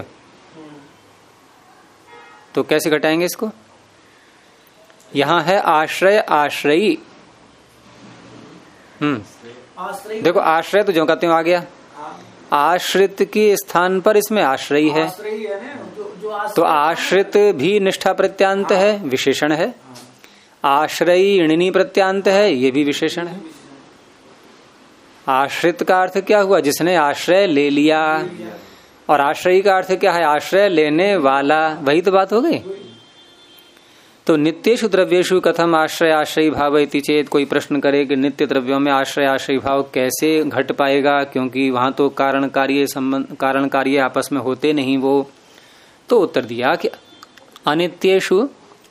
तो कैसे घटाएंगे इसको? यहां है आश्रय आश्रयी। देखो आश्रय तो जो कहते हो आ गया, आश्रित के स्थान पर इसमें आश्रयी है, तो आश्रित भी निष्ठा प्रत्यांत है, विशेषण है। आश्रयी ऋणी प्रत्यांत है, ये भी विशेषण है। आश्रित का अर्थ क्या हुआ? जिसने आश्रय ले लिया। और आश्रयी का अर्थ क्या है? आश्रय लेने वाला। वही तो बात हो गई। तो नित्येषु द्रव्येषु कथम आश्रय आश्रयी भावयति चेत। कोई प्रश्न करे कि नित्य द्रव्यों में आश्रय आश्रयी भाव कैसे घट पाएगा, क्योंकि वहां तो कारण कार्य आपस में होते नहीं वो। तो उत्तर दिया कि अनित्येषु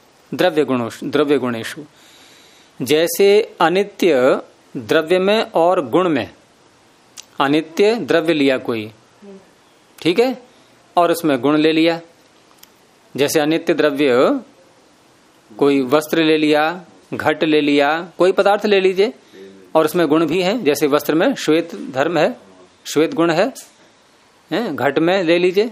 द्रव्य गुणेषु। जैसे अनित्य द्रव्य में और गुण में, अनित्य द्रव्य लिया कोई, ठीक है, और उसमें गुण ले लिया। जैसे अनित्य द्रव्य कोई वस्त्र ले लिया, घट ले लिया, कोई पदार्थ ले लीजिए और उसमें गुण भी है। जैसे वस्त्र में श्वेत धर्म है, श्वेत गुण है, घट में ले लीजिए,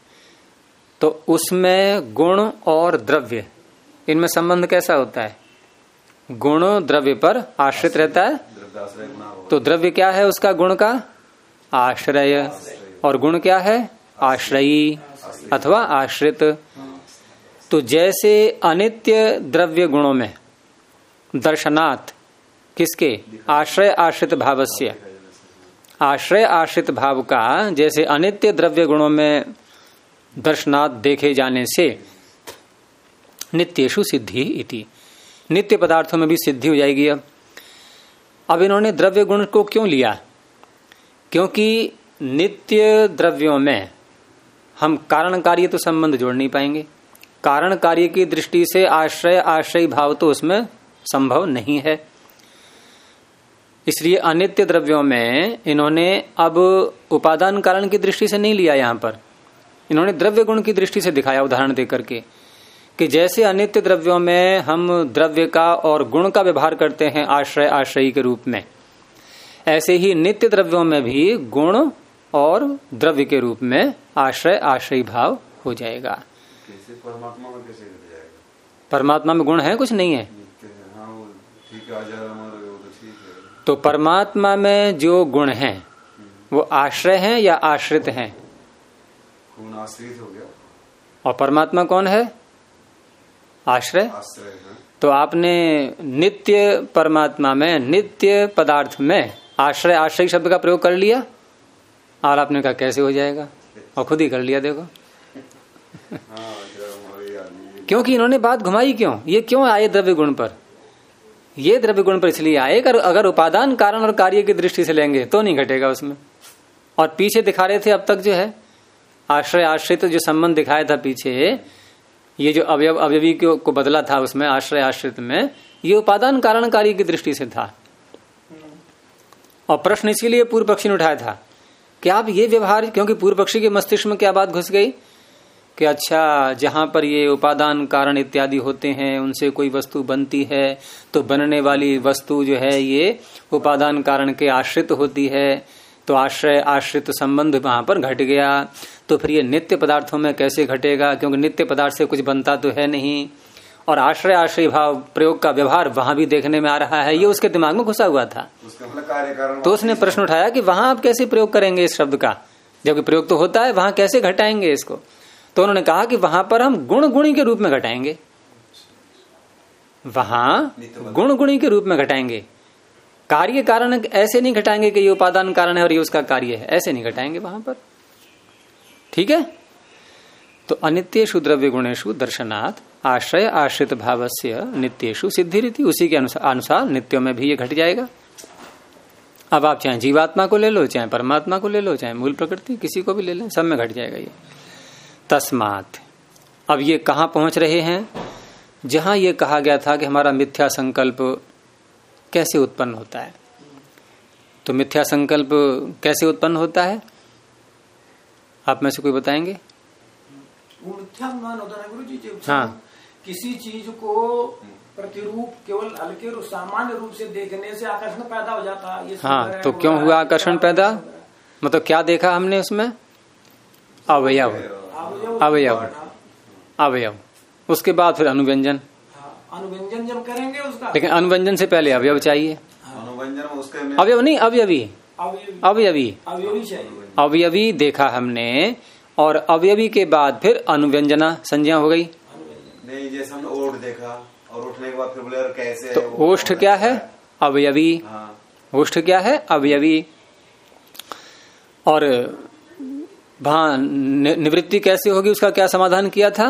तो उसमें गुण और द्रव्य, इनमें संबंध कैसा होता है? गुण द्रव्य पर आश्रित रहता है। तो द्रव्य क्या है उसका? गुण का आश्रय, और गुण क्या है? आश्रयी अथवा आश्रित। तो जैसे अनित्य द्रव्य गुणों में दर्शनात्, किसके? आश्रय आश्रित भावस्य, आश्रय आश्रित भाव का जैसे अनित्य द्रव्य गुणों में दर्शनात् देखे जाने से नित्येषु सिद्धि इति, नित्य पदार्थों में भी सिद्धि हो जाएगी। अब इन्होंने द्रव्य गुण को क्यों लिया? क्योंकि नित्य द्रव्यों में हम कारण कार्य तो संबंध जोड़ नहीं पाएंगे। कारण कार्य की दृष्टि से आश्रय आश्रयी भाव तो उसमें संभव नहीं है। इसलिए अनित्य द्रव्यों में इन्होंने अब उपादान कारण की दृष्टि से नहीं लिया, यहां पर इन्होंने द्रव्य गुण की दृष्टि से दिखाया उदाहरण देकर के, कि जैसे अनित्य द्रव्यों में हम द्रव्य का और गुण का व्यवहार करते हैं आश्रय आश्रयी के रूप में, ऐसे ही नित्य द्रव्यों में भी गुण और द्रव्य के रूप में आश्रय आश्रयी भाव हो जाएगा। परमात्मा में कैसे जाएगा? परमात्मा में गुण है कुछ नहीं है? तो परमात्मा में जो गुण हैं वो आश्रय हैं या आश्रित हैं? गुण आश्रित हो गया। और परमात्मा कौन है? आश्रय। तो आपने नित्य परमात्मा में, नित्य पदार्थ में आश्रय आश्रय शब्द का प्रयोग कर लिया, और आपने कहा कैसे हो जाएगा, और खुद ही कर लिया। देखो क्योंकि इन्होंने बात घुमाई क्यों, ये क्यों आए द्रव्य गुण पर? ये द्रव्य गुण पर इसलिए आए अगर उपादान कारण और कार्य की दृष्टि से लेंगे तो नहीं घटेगा उसमें। और पीछे दिखा रहे थे अब तक जो है आश्रय आश्रित जो संबंध दिखाया था पीछे, ये जो अवयव अवयवी को बदला था उसमें आश्रय आश्रित में, ये उपादान कारण कार्य की दृष्टि से था। और प्रश्न इसीलिए पूर्व पक्षी ने उठाया था कि आप ये व्यवहार, क्योंकि पूर्व पक्षी के मस्तिष्क में क्या बात घुस गई कि अच्छा जहां पर ये उपादान कारण इत्यादि होते हैं उनसे कोई वस्तु बनती है तो बनने वाली वस्तु जो है ये उपादान कारण के आश्रित होती है, तो आश्रय आश्रित संबंध वहां पर घट गया। तो फिर ये नित्य पदार्थों में कैसे घटेगा, क्योंकि नित्य पदार्थ से कुछ बनता तो है नहीं। और आश्रय आश्रय भाव प्रयोग का व्यवहार वहां भी देखने में आ रहा है, ये उसके दिमाग में घुसा हुआ था। तो उसने प्रश्न उठाया कि वहां आप कैसे प्रयोग करेंगे इस शब्द का, जबकि प्रयोग तो होता है, वहां कैसे घटाएंगे इसको। तो उन्होंने कहा कि वहां पर हम गुण गुणी के रूप में घटाएंगे, वहां गुण गुणी के रूप में घटाएंगे, कार्य कारण ऐसे नहीं घटाएंगे कि ये उपादान कारण है और ये उसका कार्य है, ऐसे नहीं घटाएंगे वहां पर। ठीक है। तो अनित्येषु द्रव्य गुणेषु दर्शनात् आश्रय आश्रित भावस्य नित्येषु सिद्धि रीति, उसी के अनुसार नित्यों में भी ये घट जाएगा। अब आप चाहे जीवात्मा को ले लो, चाहे परमात्मा को ले लो, चाहे मूल प्रकृति, किसी को भी ले लें, सब में घट जाएगा ये। तस्मात्, अब ये कहां पहुंच रहे हैं, जहां ये कहा गया था कि हमारा मिथ्या संकल्प कैसे उत्पन्न होता है। तो मिथ्या संकल्प कैसे उत्पन्न होता है, आप में से कोई बताएंगे? वो मिथ्या अनुमान होता है गुरु जी। हाँ, किसी चीज को प्रतिरूप केवल हल्के और सामान्य रूप से देखने से आकर्षण पैदा हो जाता है। हाँ, तो क्यों हुआ आकर्षण पैदा, मतलब क्या देखा हमने उसमें? अवयव, अवयव, अवयव, उसके बाद फिर अनुव्यंजन। अनुव्यंजन जब करेंगे उसका, लेकिन अनुव्यंजन से पहले अवयव चाहिए। अनुव्यंजन उसके अवयव नहीं, अवयवी, अवयवी, अवयवी चाहिए। अवयवी देखा हमने, और अवयवी के बाद फिर अनुव्यंजना संज्ञा हो गई। नहीं, जैसे हमने ओठ देखा और उठने के बाद फिर बोले कैसे, तो ओष्ठ क्या है? अवयवी। ओष्ठ क्या है? अवयवी। और निवृत्ति कैसे होगी, उसका क्या समाधान किया था?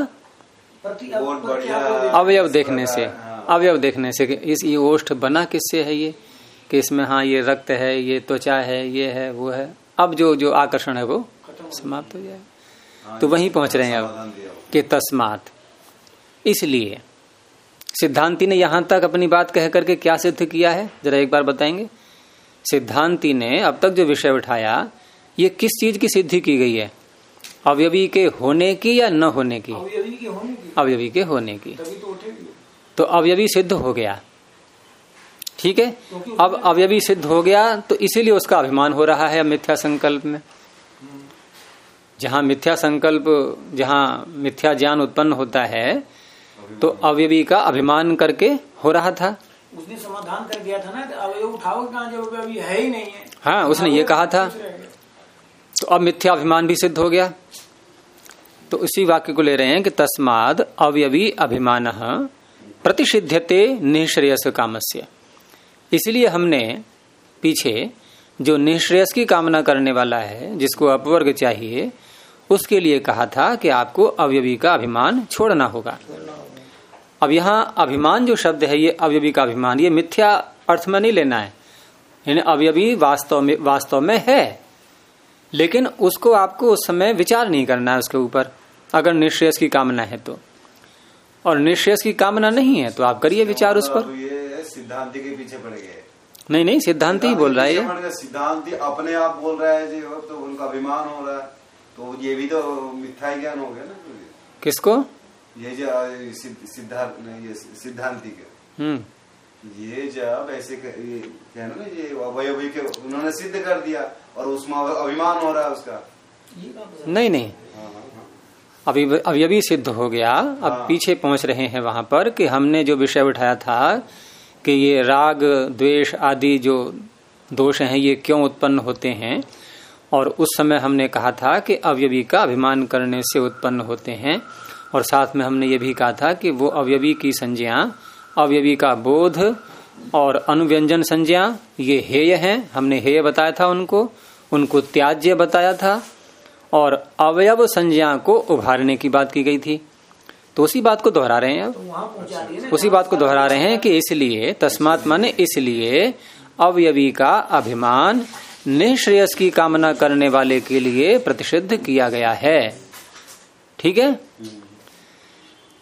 अवयव देखने से, अवयव देखने से। इस ये ओष्ठ बना किससे है, ये कि इसमें हाँ ये रक्त है, ये त्वचा है, ये है, वो है। अब जो आकर्षण है वो समाप्त हो जाएगा। तो वहीं पहुंच रहे हैं अब कि तस्मात्। इसलिए सिद्धांती ने यहां तक अपनी बात कह करके क्या सिद्ध किया है, जरा एक बार बताएंगे। सिद्धांती ने अब तक जो विषय उठाया, ये किस चीज की सिद्धि की गई है? अवयवी के होने की या न होने की? अवयवी के होने की। अवयवी के होने की। तभी तो उठेगी। तो अवयवी सिद्ध हो गया, ठीक है। अब अवयवी सिद्ध हो गया तो इसीलिए उसका अभिमान हो रहा है मिथ्या संकल्प में। जहां मिथ्या संकल्प, जहां मिथ्या ज्ञान उत्पन्न होता है, तो अवयवी का अभिमान करके हो रहा था। उसने समाधान कर दिया था ना, अवयव उठाओ कहाँ जब अवयवी है ही नहीं है। हाँ, उसने ये कहा था। तो अब मिथ्या अभिमान भी सिद्ध हो गया। तो इसी वाक्य को ले रहे हैं कि तस्माद अवयवी अभिमान प्रतिषिध्यते निःश्रेयस कामस्य। इसलिए हमने पीछे जो निःश्रेयस की कामना करने वाला है, जिसको अपवर्ग चाहिए, उसके लिए कहा था कि आपको अवयवी का अभिमान छोड़ना होगा। अब यहाँ अभिमान जो शब्द है, ये अवयवी का अभिमान, ये मिथ्या अर्थ में नहीं लेना है। यानी अवयवी वास्तव में है, लेकिन उसको आपको उस समय विचार नहीं करना है उसके ऊपर, अगर निःश्रेयस की कामना है तो। और निःश्रेयस की कामना नहीं है तो आप करिए विचार उस पर। ये सिद्धांति के पीछे पड़ गए। नहीं, सिद्धांति ही बोल रहा है। सिद्धांति अपने आप बोल रहा है जी, तो उनका अभिमान हो रहा है, तो ये भी तो मिथ्या ज्ञान हो गया ना। किसको? ये जो सिद्धांति के, ये जब ऐसे कहना ना, ये अवयवी के उन्होंने सिद्ध कर दिया और उसमें अभिमान हो रहा है उसका। नहीं, अवयवी सिद्ध हो गया। अब पीछे पहुंच रहे हैं वहां पर कि हमने जो विषय उठाया था कि ये राग द्वेष आदि जो दोष हैं ये क्यों उत्पन्न होते हैं, और उस समय हमने कहा था कि अवयवी का अभिमान करने से उत्पन्न होते हैं। और साथ में हमने ये भी कहा था कि वो अवयवी की संज्ञा, अवयवी का बोध और अनुव्यंजन संज्ञा ये हेय हैं। हमने हेय बताया था, उनको त्याज्य बताया था, और अवयव संज्ञा को उभारने की बात की गई थी। तो उसी बात को दोहरा रहे हैं अब, उसी बात को दोहरा रहे हैं कि इसलिए तस्मात् माने इसलिए अवयवी का अभिमान निःश्रेयस की कामना करने वाले के लिए प्रतिषिद्ध किया गया है। ठीक है।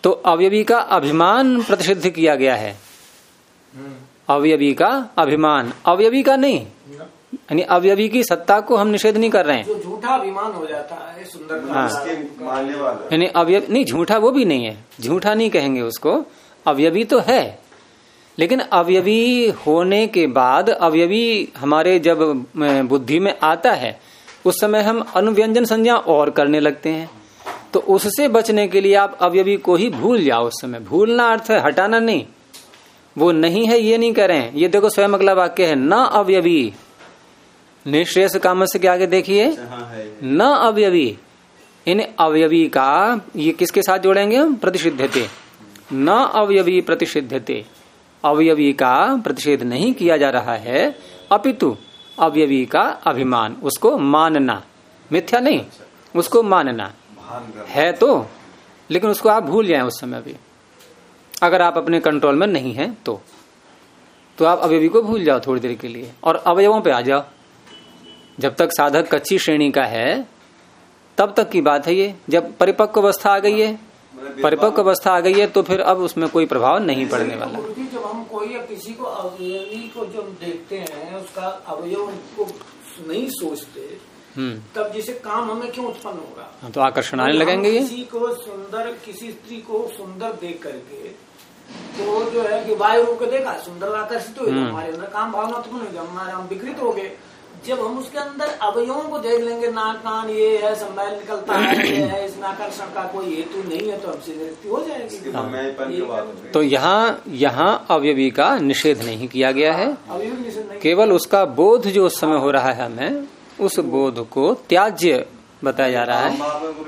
तो अवयवी का अभिमान प्रतिषिद्ध किया गया है। अवयवी का अभिमान, अवयवी का नहीं, यानी अवयवी की सत्ता को हम निषेध नहीं कर रहे हैं। जो झूठा अभिमान हो जाता है सुंदर मानने वाला, यानी अवयव नहीं, झूठा वो भी नहीं है, झूठा नहीं कहेंगे उसको, अवयवी तो है, लेकिन अवयवी होने के बाद अवयवी हमारे जब बुद्धि में आता है उस समय हम अनुव्यंजन संज्ञा और करने लगते हैं। तो उससे बचने के लिए आप अवयवी को ही भूल जाओ। उस समय भूलना अर्थ है हटाना नहीं, वो नहीं है ये नहीं करें। ये देखो स्वयं अगला वाक्य है, न अवयवी, निःश्रेयस कामस्य के आगे देखिए, न अवयवी। इन अवयवी का ये किसके साथ जोड़ेंगे हम? प्रतिषिद्धते, न अवयवी प्रतिषिद्धते, अवयवी का प्रतिषेध नहीं किया जा रहा है, अपितु अवयवी का अभिमान, उसको मानना, मिथ्या नहीं, उसको मानना है। तो लेकिन उसको आप भूल जाएं उस समय भी, अगर आप अपने कंट्रोल में नहीं हैं तो आप अवयवी को भूल जाओ थोड़ी देर के लिए और अवयवों पे आ जाओ। जब तक साधक कच्ची श्रेणी का है तब तक की बात है ये। जब परिपक्व अवस्था आ गई है, परिपक्व अवस्था आ गई है तो फिर अब उसमें कोई प्रभाव नहीं पड़ने वाला। जब हम कोई किसी को अवयवी को जब देखते हैं, उसका अवयव को नहीं सोचते, तब जैसे काम हमें क्यों उत्पन्न होगा? तो आकर्षण आने लगेंगे। ये किसी को सुंदर, किसी स्त्री को सुंदर देख करके तो जो है कि वायु रूप को देखा, सुंदर आकर्षित हुए, हमारे अंदर काम भावना उत्पन्न होगी, हमारे हम विकृत हो गए। जब हम उसके अंदर अवयवों को देख लेंगे, नाक कान ये है, संबैल निकलता है, ये है, इसमें आकर्षण का कोई हेतु नहीं है, तो हमसे निवृत्ति हो जाएगी। तो यहाँ अवयवी का निषेध नहीं किया गया है, केवल उसका बोध जो उस समय हो रहा है हमें, उस बोध को त्याज्य बताया जा रहा है।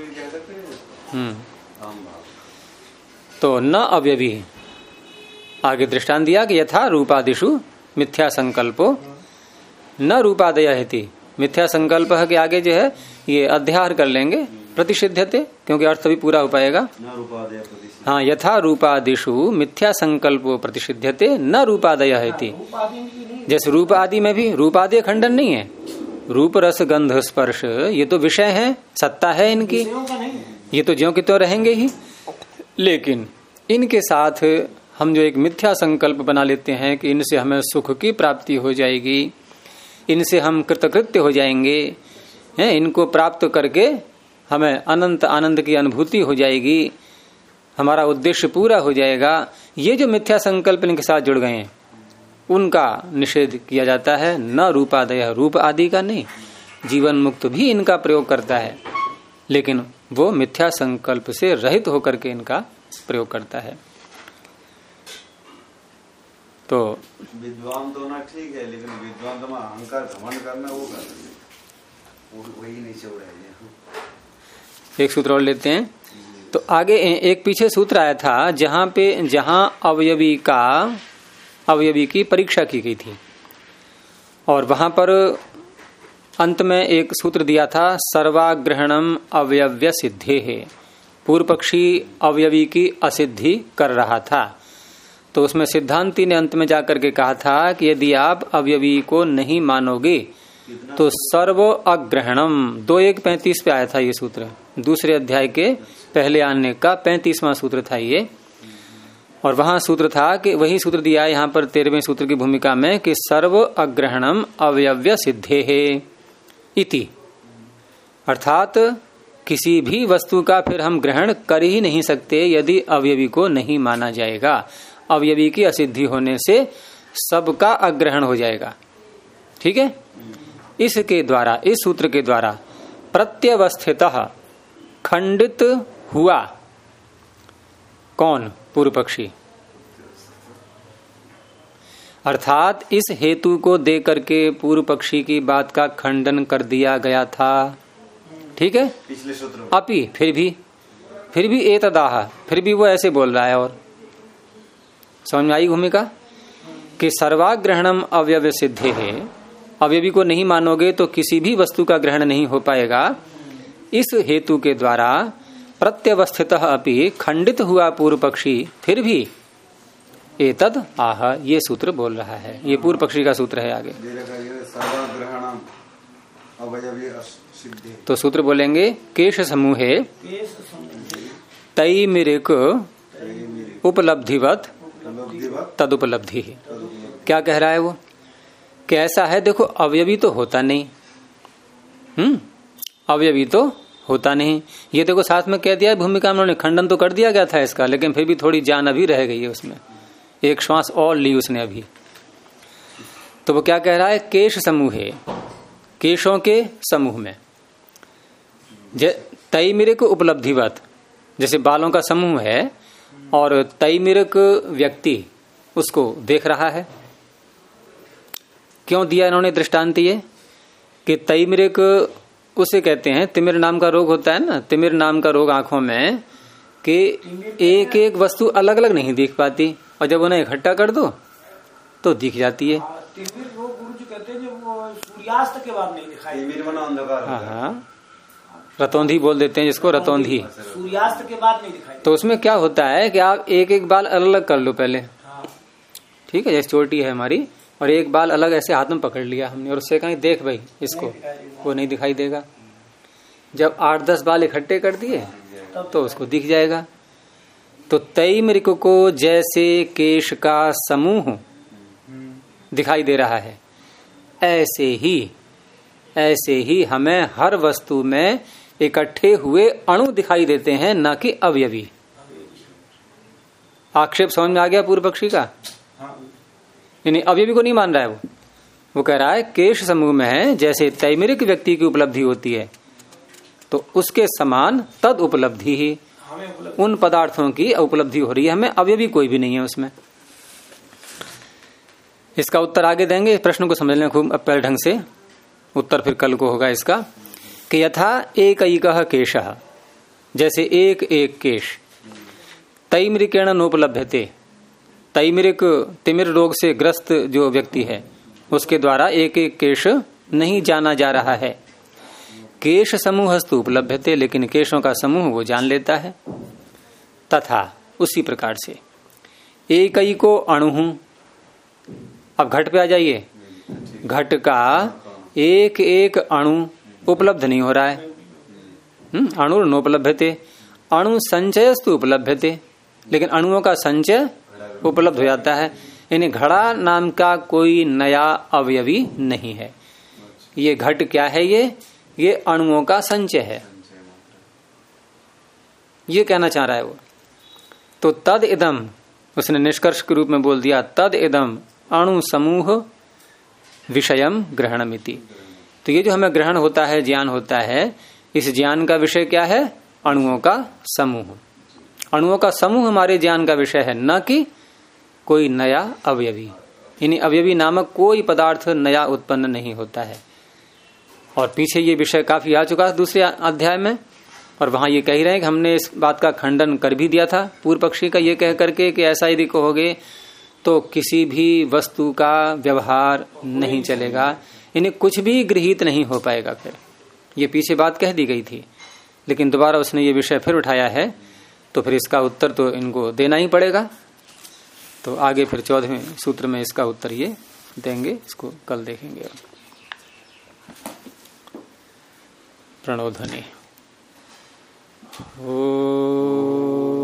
तो न अवयवी, आगे दृष्टांत दिया कि यथा रूपादिषु मिथ्या संकल्पो न रूपादय हेति। मिथ्या संकल्प के आगे जो है ये अध्याहार कर लेंगे प्रतिषिध्यते, क्योंकि अर्थ भी पूरा हो पाएगा। हाँ, यथा रूपादिषु मिथ्या संकल्पो प्रतिषिध्यते न रूपादय हेति। जैसे रूप आदि में भी, रूप आदि खंडन नहीं है, रूप रस गंध स्पर्श ये तो विषय है, सत्ता है इनकी, ये तो ज्यों की त्यों रहेंगे ही। लेकिन इनके साथ हम जो एक मिथ्या संकल्प बना लेते हैं कि इनसे हमें सुख की प्राप्ति हो जाएगी, इनसे हम कृतकृत्य हो जाएंगे, हैं, इनको प्राप्त करके हमें अनंत आनंद की अनुभूति हो जाएगी, हमारा उद्देश्य पूरा हो जाएगा, ये जो मिथ्या संकल्प इनके साथ जुड़ गए हैं उनका निषेध किया जाता है। न रूपादय, रूप आदि का नहीं, जीवन मुक्त भी इनका प्रयोग करता है, लेकिन वो मिथ्या संकल्प से रहित होकर के इनका प्रयोग करता है। तो विद्वान तो ना ठीक है, लेकिन विद्वान तो अहंकार घमंड करना वो वही नहीं छोड़ है। एक सूत्र और लेते हैं। तो आगे एक पीछे सूत्र आया था जहां अवयवी की परीक्षा की गई थी, और वहां पर अंत में एक सूत्र दिया था, सर्वाग्रहणम अवयव्य सिद्धे है। पूर्व पक्षी अवयवी की असिद्धि कर रहा था, तो उसमें सिद्धांती ने अंत में जाकर के कहा था कि यदि आप अवयवी को नहीं मानोगे तो सर्व अग्रहणम, 2:1:35 पे आया था ये सूत्र, दूसरे अध्याय के पहले आने का 35वां सूत्र था ये। और वहां सूत्र था कि वही सूत्र दिया है यहाँ पर 13वें सूत्र की भूमिका में कि सर्व अग्रहणम अवयव्य सिद्धे है इति, अर्थात किसी भी वस्तु का फिर हम ग्रहण कर ही नहीं सकते यदि अवयवी को नहीं माना जाएगा। अवयवी की असिद्धि होने से सबका अग्रहण हो जाएगा। ठीक है, इसके द्वारा, इस सूत्र के द्वारा प्रत्यवस्थितः खंडित हुआ कौन? पूर्व पक्षी। अर्थात इस हेतु को दे करके पूर्व पक्षी की बात का खंडन कर दिया गया था। ठीक है, पिछले सूत्र अपि फिर भी एतदाह, फिर भी वो ऐसे बोल रहा है। और समझ में आई भूमिका कि सर्वाग्रहणम अवयव सिद्धे है, अवयवी को नहीं मानोगे तो किसी भी वस्तु का ग्रहण नहीं हो पाएगा। इस हेतु के द्वारा प्रत्यवस्थितः अपि खंडित हुआ पूर्व पक्षी फिर भी एतद आह, ये सूत्र बोल रहा है। ये पूर्व पक्षी का सूत्र है। आगे सर्वाग्रहणम अवयवी सिद्धे, तो सूत्र बोलेंगे केश समूहे तैमिरिक उपलब्धिवत तदुपलब्धि। क्या कह रहा है वो? कैसा है? देखो अवयवी तो होता नहीं, अवयवी तो होता नहीं। ये देखो साथ में कह दिया है भूमिका में, उन्होंने खंडन तो कर दिया गया था इसका, लेकिन फिर भी थोड़ी जान अभी रह गई है उसमें, एक श्वास और ली उसने अभी। तो वो क्या कह रहा है? केश समूह है, केशों के समूह में तैमिरिक उपलब्धिवत, जैसे बालों का समूह है और तैमिरिक व्यक्ति उसको देख रहा है। क्यों दिया इन्होंने दृष्टांत ये कि तैमिरिक उसे कहते हैं, तिमिर नाम का रोग होता है ना, तिमिर नाम का रोग आंखों में कि एक एक वस्तु अलग अलग नहीं दिख पाती, और जब उन्हें इकट्ठा कर दो तो दिख जाती है। तिमिर रोग गुरु जी कहते हैं जब सूर्यास्त के बाद नहीं दिखाई। हाँ, रतौंधी बोल देते हैं जिसको, रतौंधी। सूर्यास्त के बाद नहीं दिखाई। तो उसमें क्या होता है कि आप एक एक बाल अलग अलग कर लो पहले, ठीक है, जैसे चोटी है हमारी, और एक बाल अलग ऐसे हाथ में पकड़ लिया हमने और उससे कहीं देख भाई इसको, वो नहीं दिखाई देगा। जब 8-10 बाल इकट्ठे कर दिए तो उसको दिख जाएगा। तो तैमिरिक को जैसे केश का समूह दिखाई दे रहा है, ऐसे ही हमें हर वस्तु में इकट्ठे हुए अणु दिखाई देते हैं, न कि अवयवी। आक्षेप समझ में आ गया पूर्व पक्षी का? यानी अवयवी को नहीं मान रहा है वो कह रहा है केश समूह में है, जैसे तैमिरिक व्यक्ति की उपलब्धि होती है तो उसके समान तद उपलब्धि ही, उन पदार्थों की उपलब्धि हो रही है हमें, अवयवी कोई भी नहीं है उसमें। इसका उत्तर आगे देंगे, इस प्रश्न को समझ लें खूब पहले ढंग से, उत्तर फिर कल को होगा इसका। कि यथा एकैकः केशः, जैसे एक एक केश, तैमिरिकेण नोपलभ्यते, तैमिरिक तिमिर रोग से ग्रस्त जो व्यक्ति है उसके द्वारा एक एक केश नहीं जाना जा रहा है। केश समूहस्तु उपलभ्यते, लेकिन केशों का समूह वो जान लेता है। तथा उसी प्रकार से एकैको अणु, अब घट पे आ जाइए, घट का एक एक अणु उपलब्ध नहीं हो रहा है। अणु नोपलभ्यते, अणु संचयस्तु उपलभ्यते, लेकिन अणुओं का संचय उपलब्ध हो जाता है। यानी घड़ा नाम का कोई नया अवयवी नहीं है। ये घट क्या है? ये अणुओं का संचय है, ये कहना चाह रहा है वो। तो तद इदम उसने निष्कर्ष के रूप में बोल दिया, तद इदम अणु समूह विषयम ग्रहणमिति। तो ये जो हमें ग्रहण होता है, ज्ञान होता है, इस ज्ञान का विषय क्या है? अणुओं का समूह। अणुओं का समूह हमारे ज्ञान का विषय है, न कि कोई नया अवयवी। यानी अवयवी नामक कोई पदार्थ नया उत्पन्न नहीं होता है। और पीछे ये विषय काफी आ चुका है दूसरे अध्याय में, और वहां ये कह रहे हैं कि हमने इस बात का खंडन कर भी दिया था पूर्व पक्षी का, ये कह करके कि ऐसा यदि कहोगे तो किसी भी वस्तु का व्यवहार नहीं चलेगा, इन्हें कुछ भी गृहीत नहीं हो पाएगा। फिर ये पीछे बात कह दी गई थी, लेकिन दोबारा उसने ये विषय फिर उठाया है, तो फिर इसका उत्तर तो इनको देना ही पड़ेगा। तो आगे फिर 14वें सूत्र में इसका उत्तर ये देंगे, इसको कल देखेंगे। प्रणोध्वनि। ओ